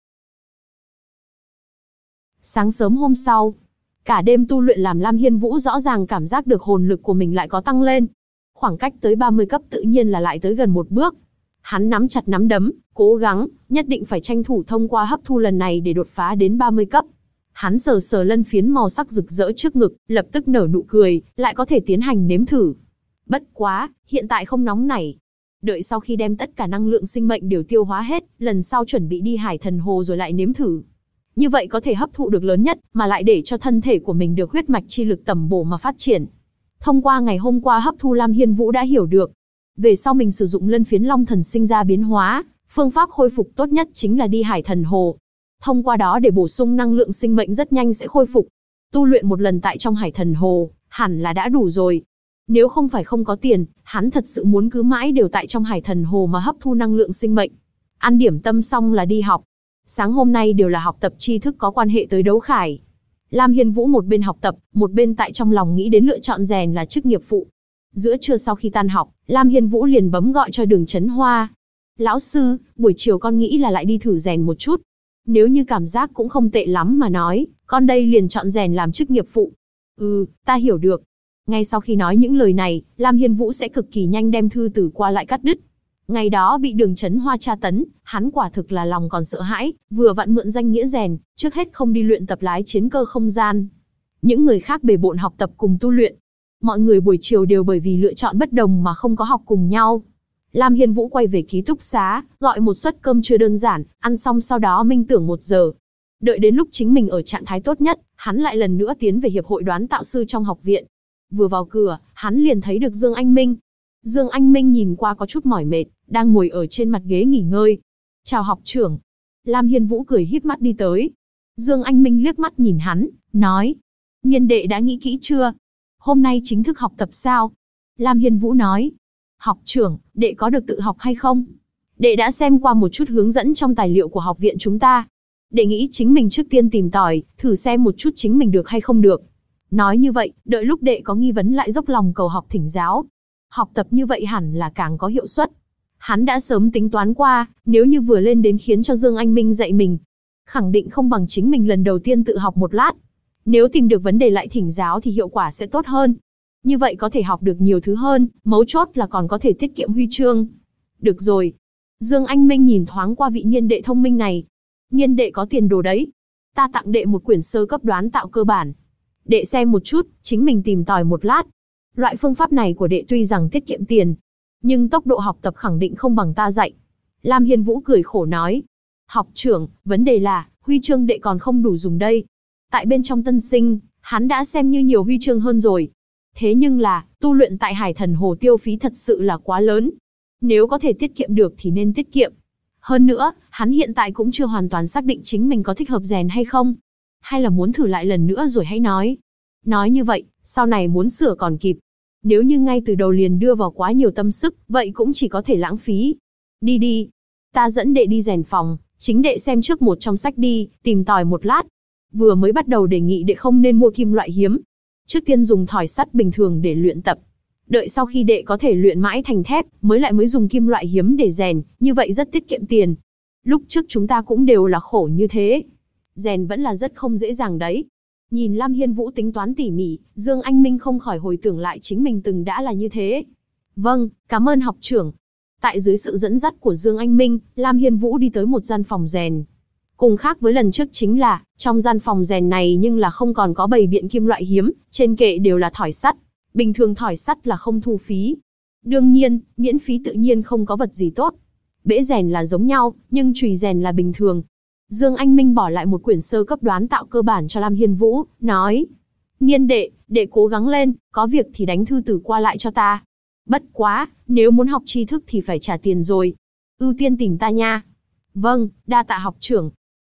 Speaker 1: Sáng sớm hôm sau, cả đêm tu luyện làm Lam Hiên Vũ rõ ràng cảm giác được hồn lực của mình lại có tăng lên. Khoảng cách tới 30 cấp tự nhiên là lại tới gần một bước. Hắn nắm chặt nắm đấm, cố gắng, nhất định phải tranh thủ thông qua hấp thu lần này để đột phá đến 30 cấp. Hắn sờ sờ lân phiến màu sắc rực rỡ trước ngực, lập tức nở nụ cười, lại có thể tiến hành nếm thử. Bất quá, hiện tại không nóng nảy. Đợi sau khi đem tất cả năng lượng sinh mệnh đều tiêu hóa hết, lần sau chuẩn bị đi Hải Thần Hồ rồi lại nếm thử. Như vậy có thể hấp thụ được lớn nhất, mà lại để cho thân thể của mình được huyết mạch chi lực tầm bổ mà phát triển. Thông qua ngày hôm qua hấp thu, Lam Hiên Vũ đã hiểu được. Về sau mình sử dụng lân phiến long thần sinh ra biến hóa, phương pháp khôi phục tốt nhất chính là đi Hải Thần Hồ. Thông qua đó để bổ sung năng lượng sinh mệnh rất nhanh sẽ khôi phục. Tu luyện một lần tại trong Hải Thần Hồ, hẳn là đã đủ rồi. Nếu không phải không có tiền, hắn thật sự muốn cứ mãi đều tại trong Hải Thần Hồ mà hấp thu năng lượng sinh mệnh. Ăn điểm tâm xong là đi học. Sáng hôm nay đều là học tập tri thức có quan hệ tới đấu khải. Lam Hiên Vũ một bên học tập, một bên tại trong lòng nghĩ đến lựa chọn rèn là chức nghiệp phụ. Giữa trưa sau khi tan học, Lam Hiên Vũ liền bấm gọi cho Đường Chấn Hoa. Lão sư, buổi chiều con nghĩ là lại đi thử rèn một chút. Nếu như cảm giác cũng không tệ lắm mà nói, con đây liền chọn rèn làm chức nghiệp phụ. Ta hiểu được. Ngay sau khi nói những lời này, Lam Hiên Vũ sẽ cực kỳ nhanh đem thư từ qua lại cắt đứt. Ngày đó bị Đường Chấn Hoa tra tấn, hắn quả thực là lòng còn sợ hãi, vừa vặn mượn danh nghĩa rèn, trước hết không đi luyện tập lái chiến cơ không gian. Những người khác bề bộn học tập cùng tu luyện. Mọi người buổi chiều đều bởi vì lựa chọn bất đồng mà không có học cùng nhau. Lam Hiên Vũ quay về ký túc xá, gọi một suất cơm trưa đơn giản, ăn xong sau đó minh tưởng 1 giờ. Đợi đến lúc chính mình ở trạng thái tốt nhất, hắn lại lần nữa tiến về hiệp hội đoán tạo sư trong học viện. Vừa vào cửa, hắn liền thấy được Dương Anh Minh. Dương Anh Minh nhìn qua có chút mỏi mệt, đang ngồi ở trên mặt ghế nghỉ ngơi. Chào học trưởng. Lam Hiên Vũ cười híp mắt đi tới. Dương Anh Minh liếc mắt nhìn hắn, nói. Nhiên đệ đã nghĩ kỹ chưa? Hôm nay chính thức học tập sao? Lam Hiên Vũ nói. Học trưởng, đệ có được tự học hay không? Đệ đã xem qua một chút hướng dẫn trong tài liệu của học viện chúng ta. Đệ nghĩ chính mình trước tiên tìm tòi, thử xem một chút chính mình được hay không được. Nói như vậy, đợi lúc đệ có nghi vấn lại dốc lòng cầu học thỉnh giáo. Học tập như vậy hẳn là càng có hiệu suất. Hắn đã sớm tính toán qua, nếu như vừa lên đến khiến cho Dương Anh Minh dạy mình, khẳng định không bằng chính mình lần đầu tiên tự học một lát. Nếu tìm được vấn đề lại thỉnh giáo thì hiệu quả sẽ tốt hơn. Như vậy có thể học được nhiều thứ hơn, mấu chốt là còn có thể tiết kiệm huy chương. Được rồi. Dương Anh Minh nhìn thoáng qua vị niên đệ thông minh này. Niên đệ có tiền đồ đấy. Ta tặng đệ một quyển sơ cấp đoán tạo cơ bản. Đệ xem một chút, chính mình tìm tòi một lát. Loại phương pháp này của đệ tuy rằng tiết kiệm tiền, nhưng tốc độ học tập khẳng định không bằng ta dạy. Lam Hiên Vũ cười khổ nói. Học trưởng, vấn đề là, huy chương đệ còn không đủ dùng đây. Tại bên trong tân sinh, hắn đã xem như nhiều huy chương hơn rồi. Thế nhưng là, tu luyện tại Hải Thần Hồ tiêu phí thật sự là quá lớn. Nếu có thể tiết kiệm được thì nên tiết kiệm. Hơn nữa, hắn hiện tại cũng chưa hoàn toàn xác định chính mình có thích hợp rèn hay không. Hay là muốn thử lại lần nữa rồi hãy nói. Nói như vậy, sau này muốn sửa còn kịp. Nếu như ngay từ đầu liền đưa vào quá nhiều tâm sức, vậy cũng chỉ có thể lãng phí. Đi đi. Ta dẫn đệ đi rèn phòng, chính đệ xem trước một trong sách đi, tìm tòi một lát. Vừa mới bắt đầu đề nghị đệ không nên mua kim loại hiếm. Trước tiên dùng thỏi sắt bình thường để luyện tập. Đợi sau khi đệ có thể luyện mãi thành thép, mới dùng kim loại hiếm để rèn, như vậy rất tiết kiệm tiền. Lúc trước chúng ta cũng đều là khổ như thế. Rèn vẫn là rất không dễ dàng đấy. Nhìn Lam Hiên Vũ tính toán tỉ mỉ, Dương Anh Minh không khỏi hồi tưởng lại chính mình từng đã là như thế. Vâng, cảm ơn học trưởng. Tại dưới sự dẫn dắt của Dương Anh Minh, Lam Hiên Vũ đi tới một gian phòng rèn. Cùng khác với lần trước chính là, trong gian phòng rèn này nhưng là không còn có bày biện kim loại hiếm, trên kệ đều là thỏi sắt. Bình thường thỏi sắt là không thu phí. Đương nhiên, miễn phí tự nhiên không có vật gì tốt. Bễ rèn là giống nhau, nhưng chùy rèn là bình thường. Dương Anh Minh bỏ lại một quyển sơ cấp đoán tạo cơ bản cho Lam Hiên Vũ, nói. Niên đệ, đệ cố gắng lên, có việc thì đánh thư từ qua lại cho ta. Bất quá, nếu muốn học tri thức thì phải trả tiền rồi. Ưu tiên tìm ta nha. Vâng, đa tạ học trưởng.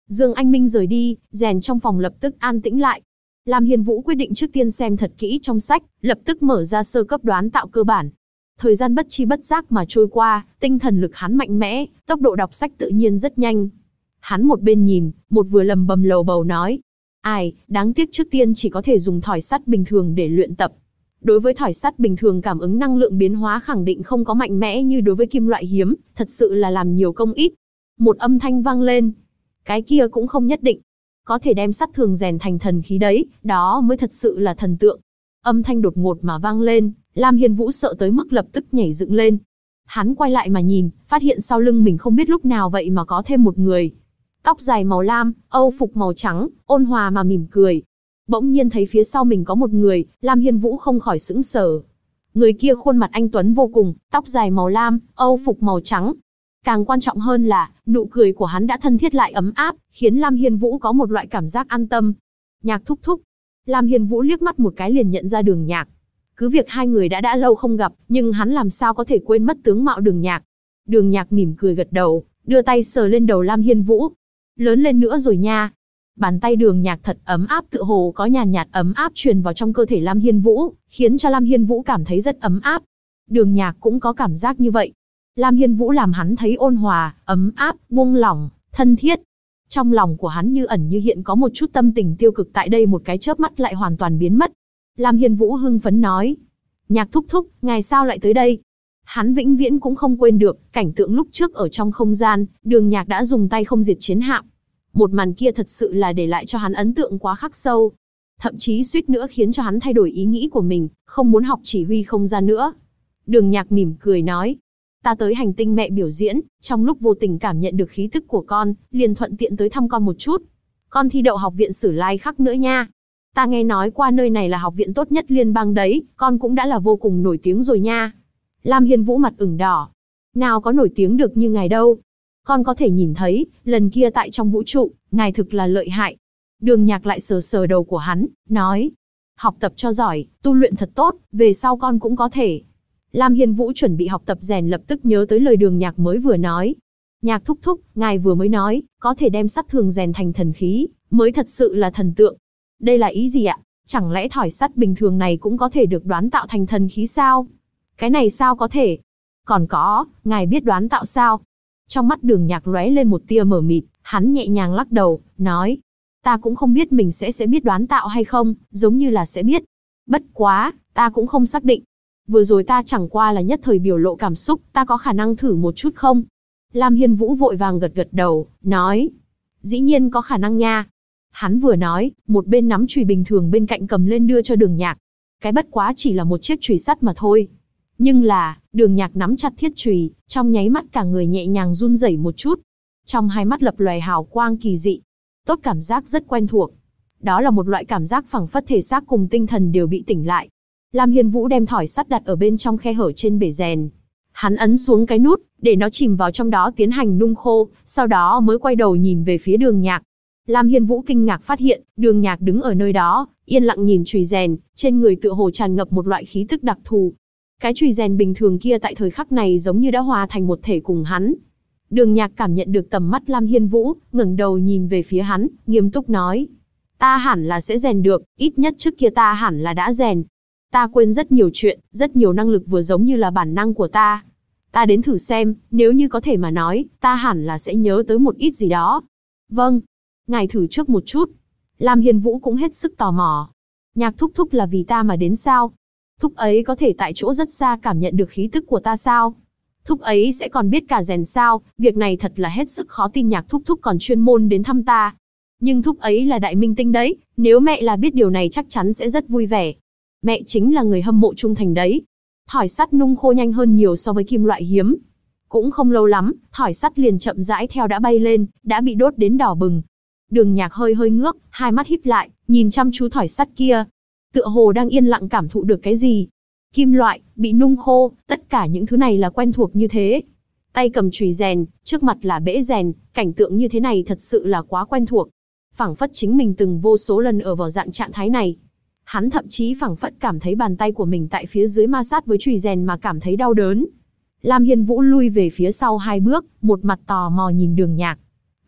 Speaker 1: Dương Anh Minh rời đi, rèn trong phòng lập tức an tĩnh lại. Lam Hiên Vũ quyết định trước tiên xem thật kỹ trong sách, lập tức mở ra sơ cấp đoán tạo cơ bản. Thời gian bất chi bất giác mà trôi qua, tinh thần lực hắn mạnh mẽ, tốc độ đọc sách tự nhiên rất nhanh. Hắn một bên nhìn, một vừa lầm bầm lầu bầu nói. Ai, đáng tiếc trước tiên chỉ có thể dùng thỏi sắt bình thường để luyện tập. Đối với thỏi sắt bình thường cảm ứng năng lượng biến hóa khẳng định không có mạnh mẽ như đối với kim loại hiếm, thật sự là làm nhiều công ít. Một âm thanh vang lên. Cái kia cũng không nhất định. Có thể đem sắt thường rèn thành thần khí đấy, đó mới thật sự là thần tượng. Âm thanh đột ngột mà vang lên, Lam Hiên Vũ sợ tới mức lập tức nhảy dựng lên. Hắn quay lại mà nhìn, phát hiện sau lưng mình không biết lúc nào vậy mà có thêm một người. Tóc dài màu lam, âu phục màu trắng, ôn hòa mà mỉm cười. Bỗng nhiên thấy phía sau mình có một người, Lam Hiên Vũ không khỏi sững sờ. Người kia khuôn mặt anh tuấn vô cùng, tóc dài màu lam, âu phục màu trắng. Càng quan trọng hơn là, nụ cười của hắn đã thân thiết lại ấm áp, khiến Lam Hiên Vũ có một loại cảm giác an tâm. Nhạc thúc thúc. Lam Hiên Vũ liếc mắt một cái liền nhận ra Đường Nhạc. Cứ việc hai người đã lâu không gặp, nhưng hắn làm sao có thể quên mất tướng mạo Đường Nhạc. Đường Nhạc mỉm cười gật đầu, đưa tay sờ lên đầu Lam Hiên Vũ. Lớn lên nữa rồi nha. Bàn tay Đường Nhạc thật ấm áp, tựa hồ có nhàn nhạt ấm áp truyền vào trong cơ thể Lam Hiên Vũ, khiến cho Lam Hiên Vũ cảm thấy rất ấm áp. Đường Nhạc cũng có cảm giác như vậy. Lam Hiên Vũ làm hắn thấy ôn hòa, ấm áp, buông lỏng, thân thiết. Trong lòng của hắn như ẩn như hiện có một chút tâm tình tiêu cực, tại đây một cái chớp mắt lại hoàn toàn biến mất. Lam Hiên Vũ hưng phấn nói. Nhạc thúc thúc, ngài sao lại tới đây? Hắn vĩnh viễn cũng không quên được, cảnh tượng lúc trước ở trong không gian, Đường Nhạc đã dùng tay không diệt chiến hạm. Một màn kia thật sự là để lại cho hắn ấn tượng quá khắc sâu. Thậm chí suýt nữa khiến cho hắn thay đổi ý nghĩ của mình, không muốn học chỉ huy không gian nữa. Đường Nhạc mỉm cười nói. Ta tới hành tinh mẹ biểu diễn, trong lúc vô tình cảm nhận được khí tức của con, liền thuận tiện tới thăm con một chút. Con thi đậu học viện Sử Lai Khắc nữa nha. Ta nghe nói qua nơi này là học viện tốt nhất liên bang đấy, con cũng đã là vô cùng nổi tiếng rồi nha. Lam Hiên Vũ mặt ửng đỏ. Nào có nổi tiếng được như ngài đâu. Con có thể nhìn thấy, lần kia tại trong vũ trụ, ngài thực là lợi hại. Đường Nhạc lại sờ sờ đầu của hắn, nói. Học tập cho giỏi, tu luyện thật tốt, về sau con cũng có thể. Lam Hiên Vũ chuẩn bị học tập rèn lập tức nhớ tới lời Đường Nhạc mới vừa nói. Nhạc thúc thúc, ngài vừa mới nói, có thể đem sắt thường rèn thành thần khí, mới thật sự là thần tượng. Đây là ý gì ạ? Chẳng lẽ thỏi sắt bình thường này cũng có thể được đoán tạo thành thần khí sao? Cái này sao có thể? Còn có, ngài biết đoán tạo sao? Trong mắt Đường Nhạc lóe lên một tia mờ mịt, hắn nhẹ nhàng lắc đầu, nói. Ta cũng không biết mình sẽ biết đoán tạo hay không, giống như là sẽ biết. Bất quá, ta cũng không xác định. Vừa rồi ta chẳng qua là nhất thời biểu lộ cảm xúc, ta có khả năng thử một chút không? Lam Hiên Vũ vội vàng gật gật đầu, nói. Dĩ nhiên có khả năng nha. Hắn vừa nói, một bên nắm chùy bình thường bên cạnh cầm lên đưa cho Đường Nhạc. Cái bất quá chỉ là một chiếc chùy sắt mà thôi. Nhưng là, Đường Nhạc nắm chặt thiết chùy, trong nháy mắt cả người nhẹ nhàng run rẩy một chút. Trong hai mắt lập lòe hào quang kỳ dị. Tốt cảm giác rất quen thuộc. Đó là một loại cảm giác phảng phất thể xác cùng tinh thần đều bị tỉnh lại. Lam Hiên Vũ đem thỏi sắt đặt ở bên trong khe hở trên bể rèn. Hắn ấn xuống cái nút, để nó chìm vào trong đó tiến hành nung khô, sau đó mới quay đầu nhìn về phía Đường Nhạc. Lam Hiên Vũ kinh ngạc phát hiện, Đường Nhạc đứng ở nơi đó, yên lặng nhìn chùy rèn, trên người tựa hồ tràn ngập một loại khí tức đặc thù. Cái chùy rèn bình thường kia tại thời khắc này giống như đã hòa thành một thể cùng hắn. Đường Nhạc cảm nhận được tầm mắt Lam Hiên Vũ, ngẩng đầu nhìn về phía hắn, nghiêm túc nói. Ta hẳn là sẽ rèn được, ít nhất trước kia ta hẳn là đã rèn. Ta quên rất nhiều chuyện, rất nhiều năng lực vừa giống như là bản năng của ta. Ta đến thử xem, nếu như có thể mà nói, ta hẳn là sẽ nhớ tới một ít gì đó. Vâng, ngài thử trước một chút. Lam Hiên Vũ cũng hết sức tò mò. Nhạc thúc thúc là vì ta mà đến sao? Thúc ấy có thể tại chỗ rất xa cảm nhận được khí tức của ta sao? Thúc ấy sẽ còn biết cả rèn sao? Việc này thật là hết sức khó tin, Nhạc thúc thúc còn chuyên môn đến thăm ta. Nhưng thúc ấy là đại minh tinh đấy, nếu mẹ là biết điều này chắc chắn sẽ rất vui vẻ. Mẹ chính là người hâm mộ trung thành đấy. Thỏi sắt nung khô nhanh hơn nhiều so với kim loại hiếm. Cũng không lâu lắm, thỏi sắt liền chậm rãi theo đã bay lên, đã bị đốt đến đỏ bừng. Đường Nhạc hơi ngước, hai mắt híp lại, nhìn chăm chú thỏi sắt kia. Tựa hồ đang yên lặng cảm thụ được cái gì. Kim loại, bị nung khô, tất cả những thứ này là quen thuộc như thế. Tay cầm chùy rèn, trước mặt là bể rèn, cảnh tượng như thế này thật sự là quá quen thuộc. Phảng phất chính mình từng vô số lần ở vào dạng trạng thái này. Hắn thậm chí phảng phất cảm thấy bàn tay của mình tại phía dưới ma sát với chùy rèn mà cảm thấy đau đớn. Lam Hiên Vũ lui về phía sau hai bước, một mặt tò mò nhìn Đường Nhạc.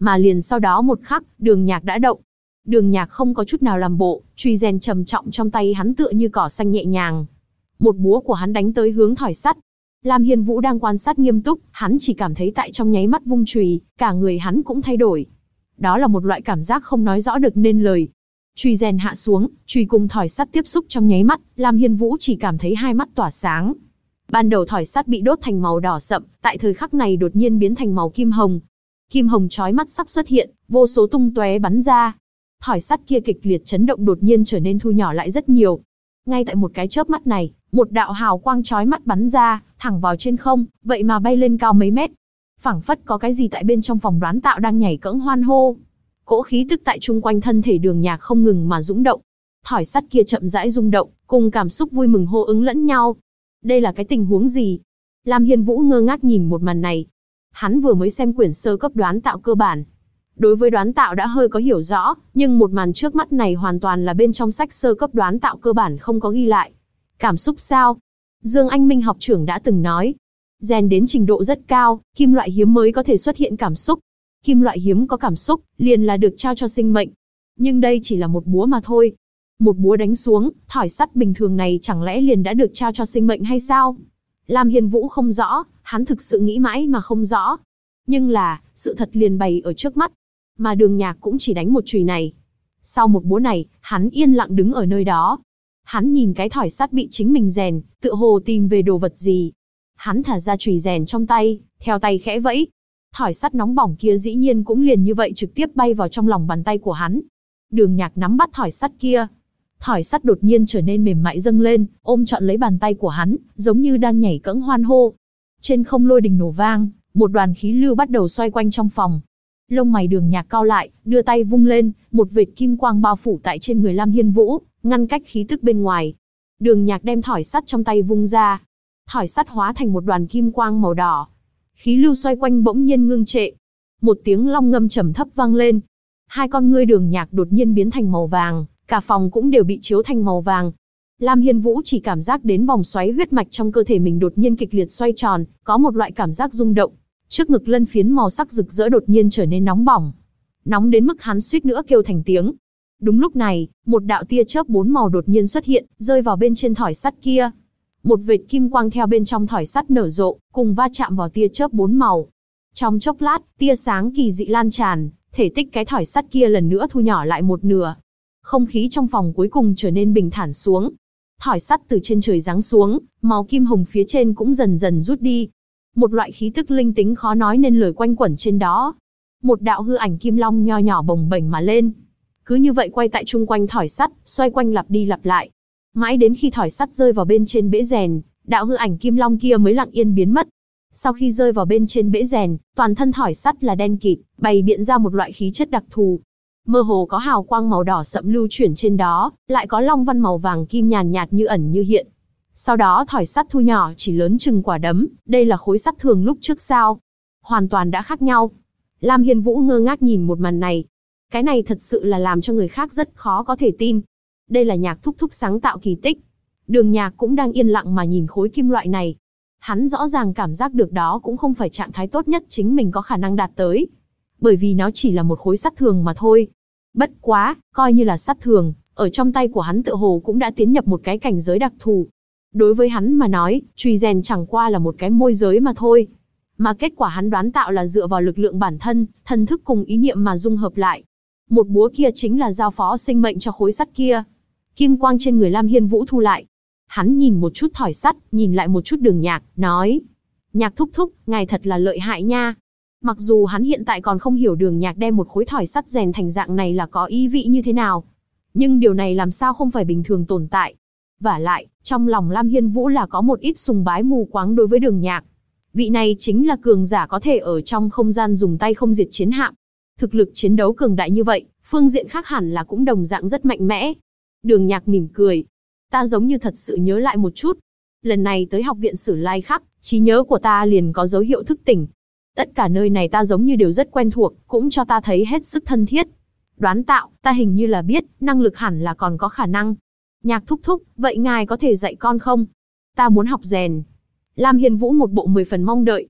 Speaker 1: Mà liền sau đó một khắc, Đường Nhạc đã động. Đường Nhạc không có chút nào làm bộ, chùy rèn trầm trọng trong tay hắn tựa như cỏ xanh nhẹ nhàng. Một búa của hắn đánh tới hướng thỏi sắt. Lam Hiên Vũ đang quan sát nghiêm túc, hắn chỉ cảm thấy tại trong nháy mắt vung chùy, cả người hắn cũng thay đổi. Đó là một loại cảm giác không nói rõ được nên lời. Chùy rèn hạ xuống, chùy cùng thỏi sắt tiếp xúc trong nháy mắt, Lam Hiên Vũ chỉ cảm thấy hai mắt tỏa sáng. Ban đầu thỏi sắt bị đốt thành màu đỏ sậm, tại thời khắc này đột nhiên biến thành màu kim hồng. Kim hồng chói mắt sắc xuất hiện, vô số tung tóe bắn ra. Thỏi sắt kia kịch liệt chấn động đột nhiên trở nên thu nhỏ lại rất nhiều. Ngay tại một cái chớp mắt này, một đạo hào quang chói mắt bắn ra, thẳng vào trên không, vậy mà bay lên cao mấy mét. Phảng phất có cái gì tại bên trong phòng đoán tạo đang nhảy cẫng hoan hô. Cỗ khí tức tại chung quanh thân thể Đường Nhạc không ngừng mà dũng động. Thỏi sắt kia chậm rãi rung động, cùng cảm xúc vui mừng hô ứng lẫn nhau. Đây là cái tình huống gì? Lam Hiên Vũ ngơ ngác nhìn một màn này. Hắn vừa mới xem quyển sơ cấp đoán tạo cơ bản. Đối với đoán tạo đã hơi có hiểu rõ, nhưng một màn trước mắt này hoàn toàn là bên trong sách sơ cấp đoán tạo cơ bản không có ghi lại. Cảm xúc sao? Dương Anh Minh học trưởng đã từng nói. Rèn đến trình độ rất cao, kim loại hiếm mới có thể xuất hiện cảm xúc. Kim loại hiếm có cảm xúc, liền là được trao cho sinh mệnh. Nhưng đây chỉ là một búa mà thôi. Một búa đánh xuống, thỏi sắt bình thường này chẳng lẽ liền đã được trao cho sinh mệnh hay sao? Lam Hiên Vũ không rõ, hắn thực sự nghĩ mãi mà không rõ. Nhưng là, sự thật liền bày ở trước mắt. Mà Đường Nhạc cũng chỉ đánh một chùy này. Sau một búa này, hắn yên lặng đứng ở nơi đó. Hắn nhìn cái thỏi sắt bị chính mình rèn, tựa hồ tìm về đồ vật gì. Hắn thả ra chùy rèn trong tay, theo tay khẽ vẫy. Thỏi sắt nóng bỏng kia dĩ nhiên cũng liền như vậy trực tiếp bay vào trong lòng bàn tay của hắn. Đường Nhạc nắm bắt thỏi sắt kia. Thỏi sắt đột nhiên trở nên mềm mại dâng lên, ôm trọn lấy bàn tay của hắn, giống như đang nhảy cẫng hoan hô. Trên không lôi đình nổ vang, một đoàn khí lưu bắt đầu xoay quanh trong phòng. Lông mày Đường Nhạc cau lại, đưa tay vung lên, một vệt kim quang bao phủ tại trên người Lam Hiên Vũ, ngăn cách khí tức bên ngoài. Đường Nhạc đem thỏi sắt trong tay vung ra. Thỏi sắt hóa thành một đoàn kim quang màu đỏ. Khí lưu xoay quanh bỗng nhiên ngưng trệ. Một tiếng long ngâm trầm thấp vang lên. Hai con ngươi Đường Nhạc đột nhiên biến thành màu vàng, cả phòng cũng đều bị chiếu thành màu vàng. Lam Hiên Vũ chỉ cảm giác đến vòng xoáy huyết mạch trong cơ thể mình đột nhiên kịch liệt xoay tròn, có một loại cảm giác rung động. Trước ngực lân phiến màu sắc rực rỡ đột nhiên trở nên nóng bỏng. Nóng đến mức hắn suýt nữa kêu thành tiếng. Đúng lúc này, một đạo tia chớp 4 màu đột nhiên xuất hiện, rơi vào bên trên thỏi sắt kia. Một vệt kim quang theo bên trong thỏi sắt nở rộ, cùng va chạm vào tia chớp 4 màu. Trong chốc lát, tia sáng kỳ dị lan tràn, thể tích cái thỏi sắt kia lần nữa thu nhỏ lại một nửa. Không khí trong phòng cuối cùng trở nên bình thản xuống. Thỏi sắt từ trên trời giáng xuống, màu kim hồng phía trên cũng dần dần rút đi. Một loại khí tức linh tính khó nói nên lời quanh quẩn trên đó. Một đạo hư ảnh kim long nho nhỏ bồng bềnh mà lên. Cứ như vậy quay tại chung quanh thỏi sắt, xoay quanh lặp đi lặp lại. Mãi đến khi thỏi sắt rơi vào bên trên bể rèn, đạo hư ảnh kim long kia mới lặng yên biến mất. Sau khi rơi vào bên trên bể rèn, toàn thân thỏi sắt là đen kịt, bày biện ra một loại khí chất đặc thù. Mơ hồ có hào quang màu đỏ sậm lưu chuyển trên đó, lại có long văn màu vàng kim nhàn nhạt như ẩn như hiện. Sau đó thỏi sắt thu nhỏ chỉ lớn chừng quả đấm, đây là khối sắt thường lúc trước sao? Hoàn toàn đã khác nhau. Lam Hiên Vũ ngơ ngác nhìn một màn này. Cái này thật sự là làm cho người khác rất khó có thể tin. Đây là Nhạc thúc thúc sáng tạo kỳ tích. Đường Nhạc cũng đang yên lặng mà nhìn khối kim loại này. Hắn rõ ràng cảm giác được đó cũng không phải trạng thái tốt nhất chính mình có khả năng đạt tới. Bởi vì nó chỉ là một khối sắt thường mà thôi. Bất quá, coi như là sắt thường, ở trong tay của hắn tựa hồ cũng đã tiến nhập một cái cảnh giới đặc thù. Đối với hắn mà nói, chùy rèn chẳng qua là một cái môi giới mà thôi. Mà kết quả hắn đoán tạo là dựa vào lực lượng bản thân, thần thức cùng ý niệm mà dung hợp lại. Một búa kia chính là giao phó sinh mệnh cho khối sắt kia. Kim quang trên người Lam Hiên Vũ thu lại. Hắn nhìn một chút thỏi sắt, nhìn lại một chút Đường Nhạc, nói. Nhạc thúc thúc, ngài thật là lợi hại nha. Mặc dù hắn hiện tại còn không hiểu Đường Nhạc đem một khối thỏi sắt rèn thành dạng này là có ý vị như thế nào. Nhưng điều này làm sao không phải bình thường tồn tại. Vả lại, trong lòng Lam Hiên Vũ là có một ít sùng bái mù quáng đối với Đường Nhạc. Vị này chính là cường giả có thể ở trong không gian dùng tay không diệt chiến hạm. Thực lực chiến đấu cường đại như vậy, phương diện khác hẳn là cũng đồng dạng rất mạnh mẽ. Đường Nhạc mỉm cười. Ta giống như thật sự nhớ lại một chút. Lần này tới học viện Sử Lai Khắc, trí nhớ của ta liền có dấu hiệu thức tỉnh. Tất cả nơi này ta giống như đều rất quen thuộc, cũng cho ta thấy hết sức thân thiết. Đoán tạo, ta hình như là biết, năng lực hẳn là còn có khả năng. Nhạc thúc thúc, vậy ngài có thể dạy con không? Ta muốn học rèn. Lam Hiên Vũ một bộ 10 phần mong đợi.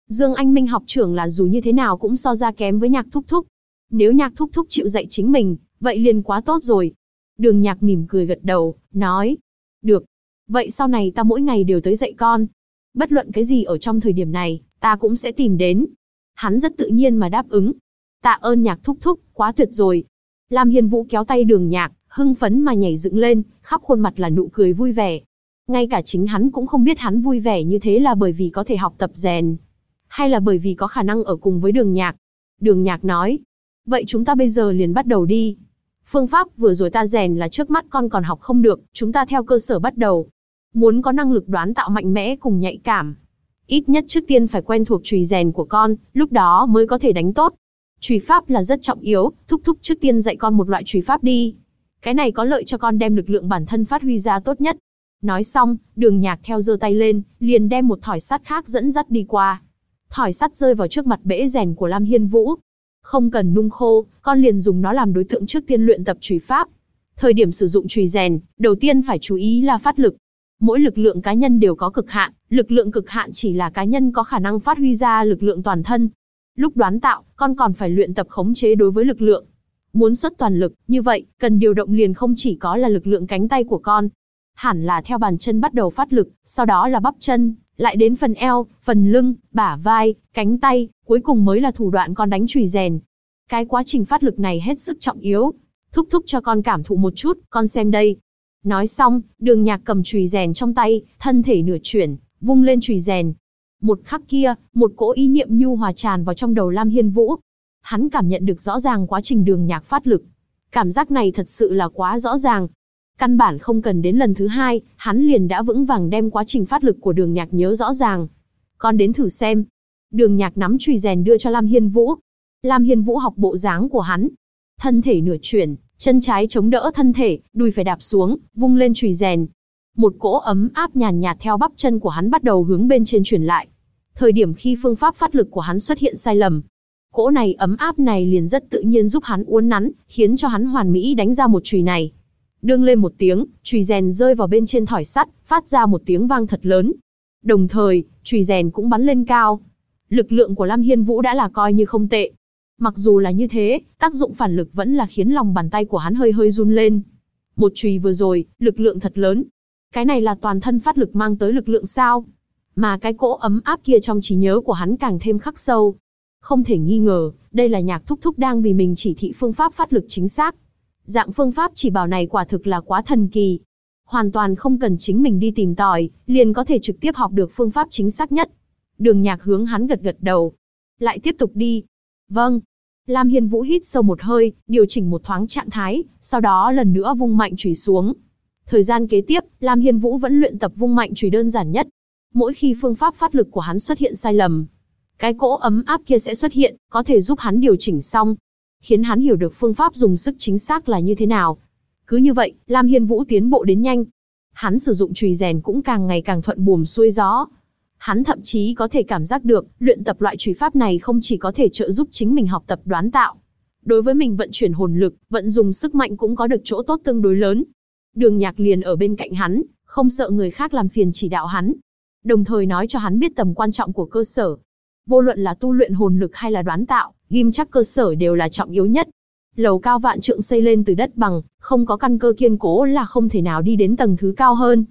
Speaker 1: Dương Anh Minh học trưởng là dù như thế nào cũng so ra kém với Nhạc Thúc Thúc. Nếu Nhạc Thúc Thúc chịu dạy chính mình, vậy liền quá tốt rồi. Đường Nhạc mỉm cười gật đầu, nói. Được. Vậy sau này ta mỗi ngày đều tới dạy con. Bất luận cái gì ở trong thời điểm này, ta cũng sẽ tìm đến. Hắn rất tự nhiên mà đáp ứng. Tạ ơn Nhạc Thúc Thúc, quá tuyệt rồi. Lam Hiên Vũ kéo tay Đường Nhạc, hưng phấn mà nhảy dựng lên, khắp khuôn mặt là nụ cười vui vẻ. Ngay cả chính hắn cũng không biết hắn vui vẻ như thế là bởi vì có thể học tập rèn, hay là bởi vì có khả năng ở cùng với Đường Nhạc. Đường Nhạc nói, vậy chúng ta bây giờ liền bắt đầu đi. Phương pháp vừa rồi ta rèn là trước mắt con còn học không được, chúng ta theo cơ sở bắt đầu. Muốn có năng lực đoán tạo mạnh mẽ cùng nhạy cảm, ít nhất trước tiên phải quen thuộc chùy rèn của con, lúc đó mới có thể đánh tốt. Chùy pháp là rất trọng yếu, Thúc Thúc trước tiên dạy con một loại chùy pháp đi. Cái này có lợi cho con đem lực lượng bản thân phát huy ra tốt nhất. Nói xong, Đường Nhạc theo giơ tay lên, liền đem một thỏi sắt khác dẫn dắt đi qua. Thỏi sắt rơi vào trước mặt bể rèn của Lam Hiên Vũ. Không cần nung khô, con liền dùng nó làm đối tượng trước tiên luyện tập chùy pháp. Thời điểm sử dụng chùy rèn, đầu tiên phải chú ý là phát lực. Mỗi lực lượng cá nhân đều có cực hạn, lực lượng cực hạn chỉ là cá nhân có khả năng phát huy ra lực lượng toàn thân. Lúc đoán tạo, con còn phải luyện tập khống chế đối với lực lượng. Muốn xuất toàn lực, như vậy, cần điều động liền không chỉ có là lực lượng cánh tay của con. Hẳn là theo bàn chân bắt đầu phát lực, sau đó là bắp chân, lại đến phần eo, phần lưng, bả vai, cánh tay, cuối cùng mới là thủ đoạn con đánh chùy rèn. Cái quá trình phát lực này hết sức trọng yếu. Thúc Thúc cho con cảm thụ một chút, con xem đây. Nói xong, Đường Nhạc cầm chùy rèn trong tay, thân thể nửa chuyển, vung lên chùy rèn. Một khắc kia, một cỗ ý niệm nhu hòa tràn vào trong đầu Lam Hiên Vũ. Hắn cảm nhận được rõ ràng quá trình Đường Nhạc phát lực. Cảm giác này thật sự là quá rõ ràng. Căn bản không cần đến lần thứ hai, hắn liền đã vững vàng đem quá trình phát lực của Đường Nhạc nhớ rõ ràng. Con đến thử xem. Đường Nhạc nắm chùy rèn đưa cho Lam Hiên Vũ. Lam Hiên Vũ học bộ dáng của hắn. Thân thể nửa chuyển, chân trái chống đỡ thân thể, đùi phải đạp xuống, vung lên chùy rèn. Một cỗ ấm áp nhàn nhạt theo bắp chân của hắn bắt đầu hướng bên trên chuyển lại. Thời điểm khi phương pháp phát lực của hắn xuất hiện sai lầm, cỗ này ấm áp này liền rất tự nhiên giúp hắn uốn nắn, khiến cho hắn hoàn mỹ đánh ra một chùy này. Đương lên một tiếng, chùy rèn rơi vào bên trên thỏi sắt, phát ra một tiếng vang thật lớn. Đồng thời, chùy rèn cũng bắn lên cao. Lực lượng của Lam Hiên Vũ đã là coi như không tệ. Mặc dù là như thế, tác dụng phản lực vẫn là khiến lòng bàn tay của hắn hơi hơi run lên. Một chùy vừa rồi, lực lượng thật lớn. Cái này là toàn thân phát lực mang tới lực lượng sao? Mà cái cỗ ấm áp kia trong trí nhớ của hắn càng thêm khắc sâu. Không thể nghi ngờ, đây là Nhạc Thúc Thúc đang vì mình chỉ thị phương pháp phát lực chính xác. Dạng phương pháp chỉ bảo này quả thực là quá thần kỳ. Hoàn toàn không cần chính mình đi tìm tòi, liền có thể trực tiếp học được phương pháp chính xác nhất. Đường Nhạc hướng hắn gật gật đầu. Lại tiếp tục đi. Vâng. Lam Hiên Vũ hít sâu một hơi, điều chỉnh một thoáng trạng thái, sau đó lần nữa vung mạnh chùy xuống. Thời gian kế tiếp, Lam Hiên Vũ vẫn luyện tập vung mạnh chùy đơn giản nhất. Mỗi khi phương pháp phát lực của hắn xuất hiện sai lầm, cái cỗ ấm áp kia sẽ xuất hiện, có thể giúp hắn điều chỉnh xong, khiến hắn hiểu được phương pháp dùng sức chính xác là như thế nào. Cứ như vậy, Lam Hiên Vũ tiến bộ đến nhanh. Hắn sử dụng chùy rèn cũng càng ngày càng thuận buồm xuôi gió. Hắn thậm chí có thể cảm giác được, luyện tập loại chùy pháp này không chỉ có thể trợ giúp chính mình học tập đoán tạo. Đối với mình vận chuyển hồn lực, vận dùng sức mạnh cũng có được chỗ tốt tương đối lớn. Đường Nhạc liền ở bên cạnh hắn, không sợ người khác làm phiền chỉ đạo hắn. Đồng thời nói cho hắn biết tầm quan trọng của cơ sở. Vô luận là tu luyện hồn lực hay là đoán tạo, ghim chắc cơ sở đều là trọng yếu nhất. Lầu cao vạn trượng xây lên từ đất bằng, không có căn cơ kiên cố là không thể nào đi đến tầng thứ cao hơn.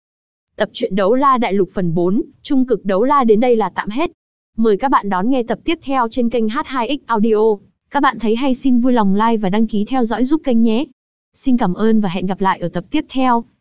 Speaker 1: Tập truyện Đấu La Đại Lục phần 4, Trung Cực Đấu La đến đây là tạm hết. Mời các bạn đón nghe tập tiếp theo trên kênh H2X Audio. Các bạn thấy hay xin vui lòng like và đăng ký theo dõi giúp kênh nhé. Xin cảm ơn và hẹn gặp lại ở tập tiếp theo.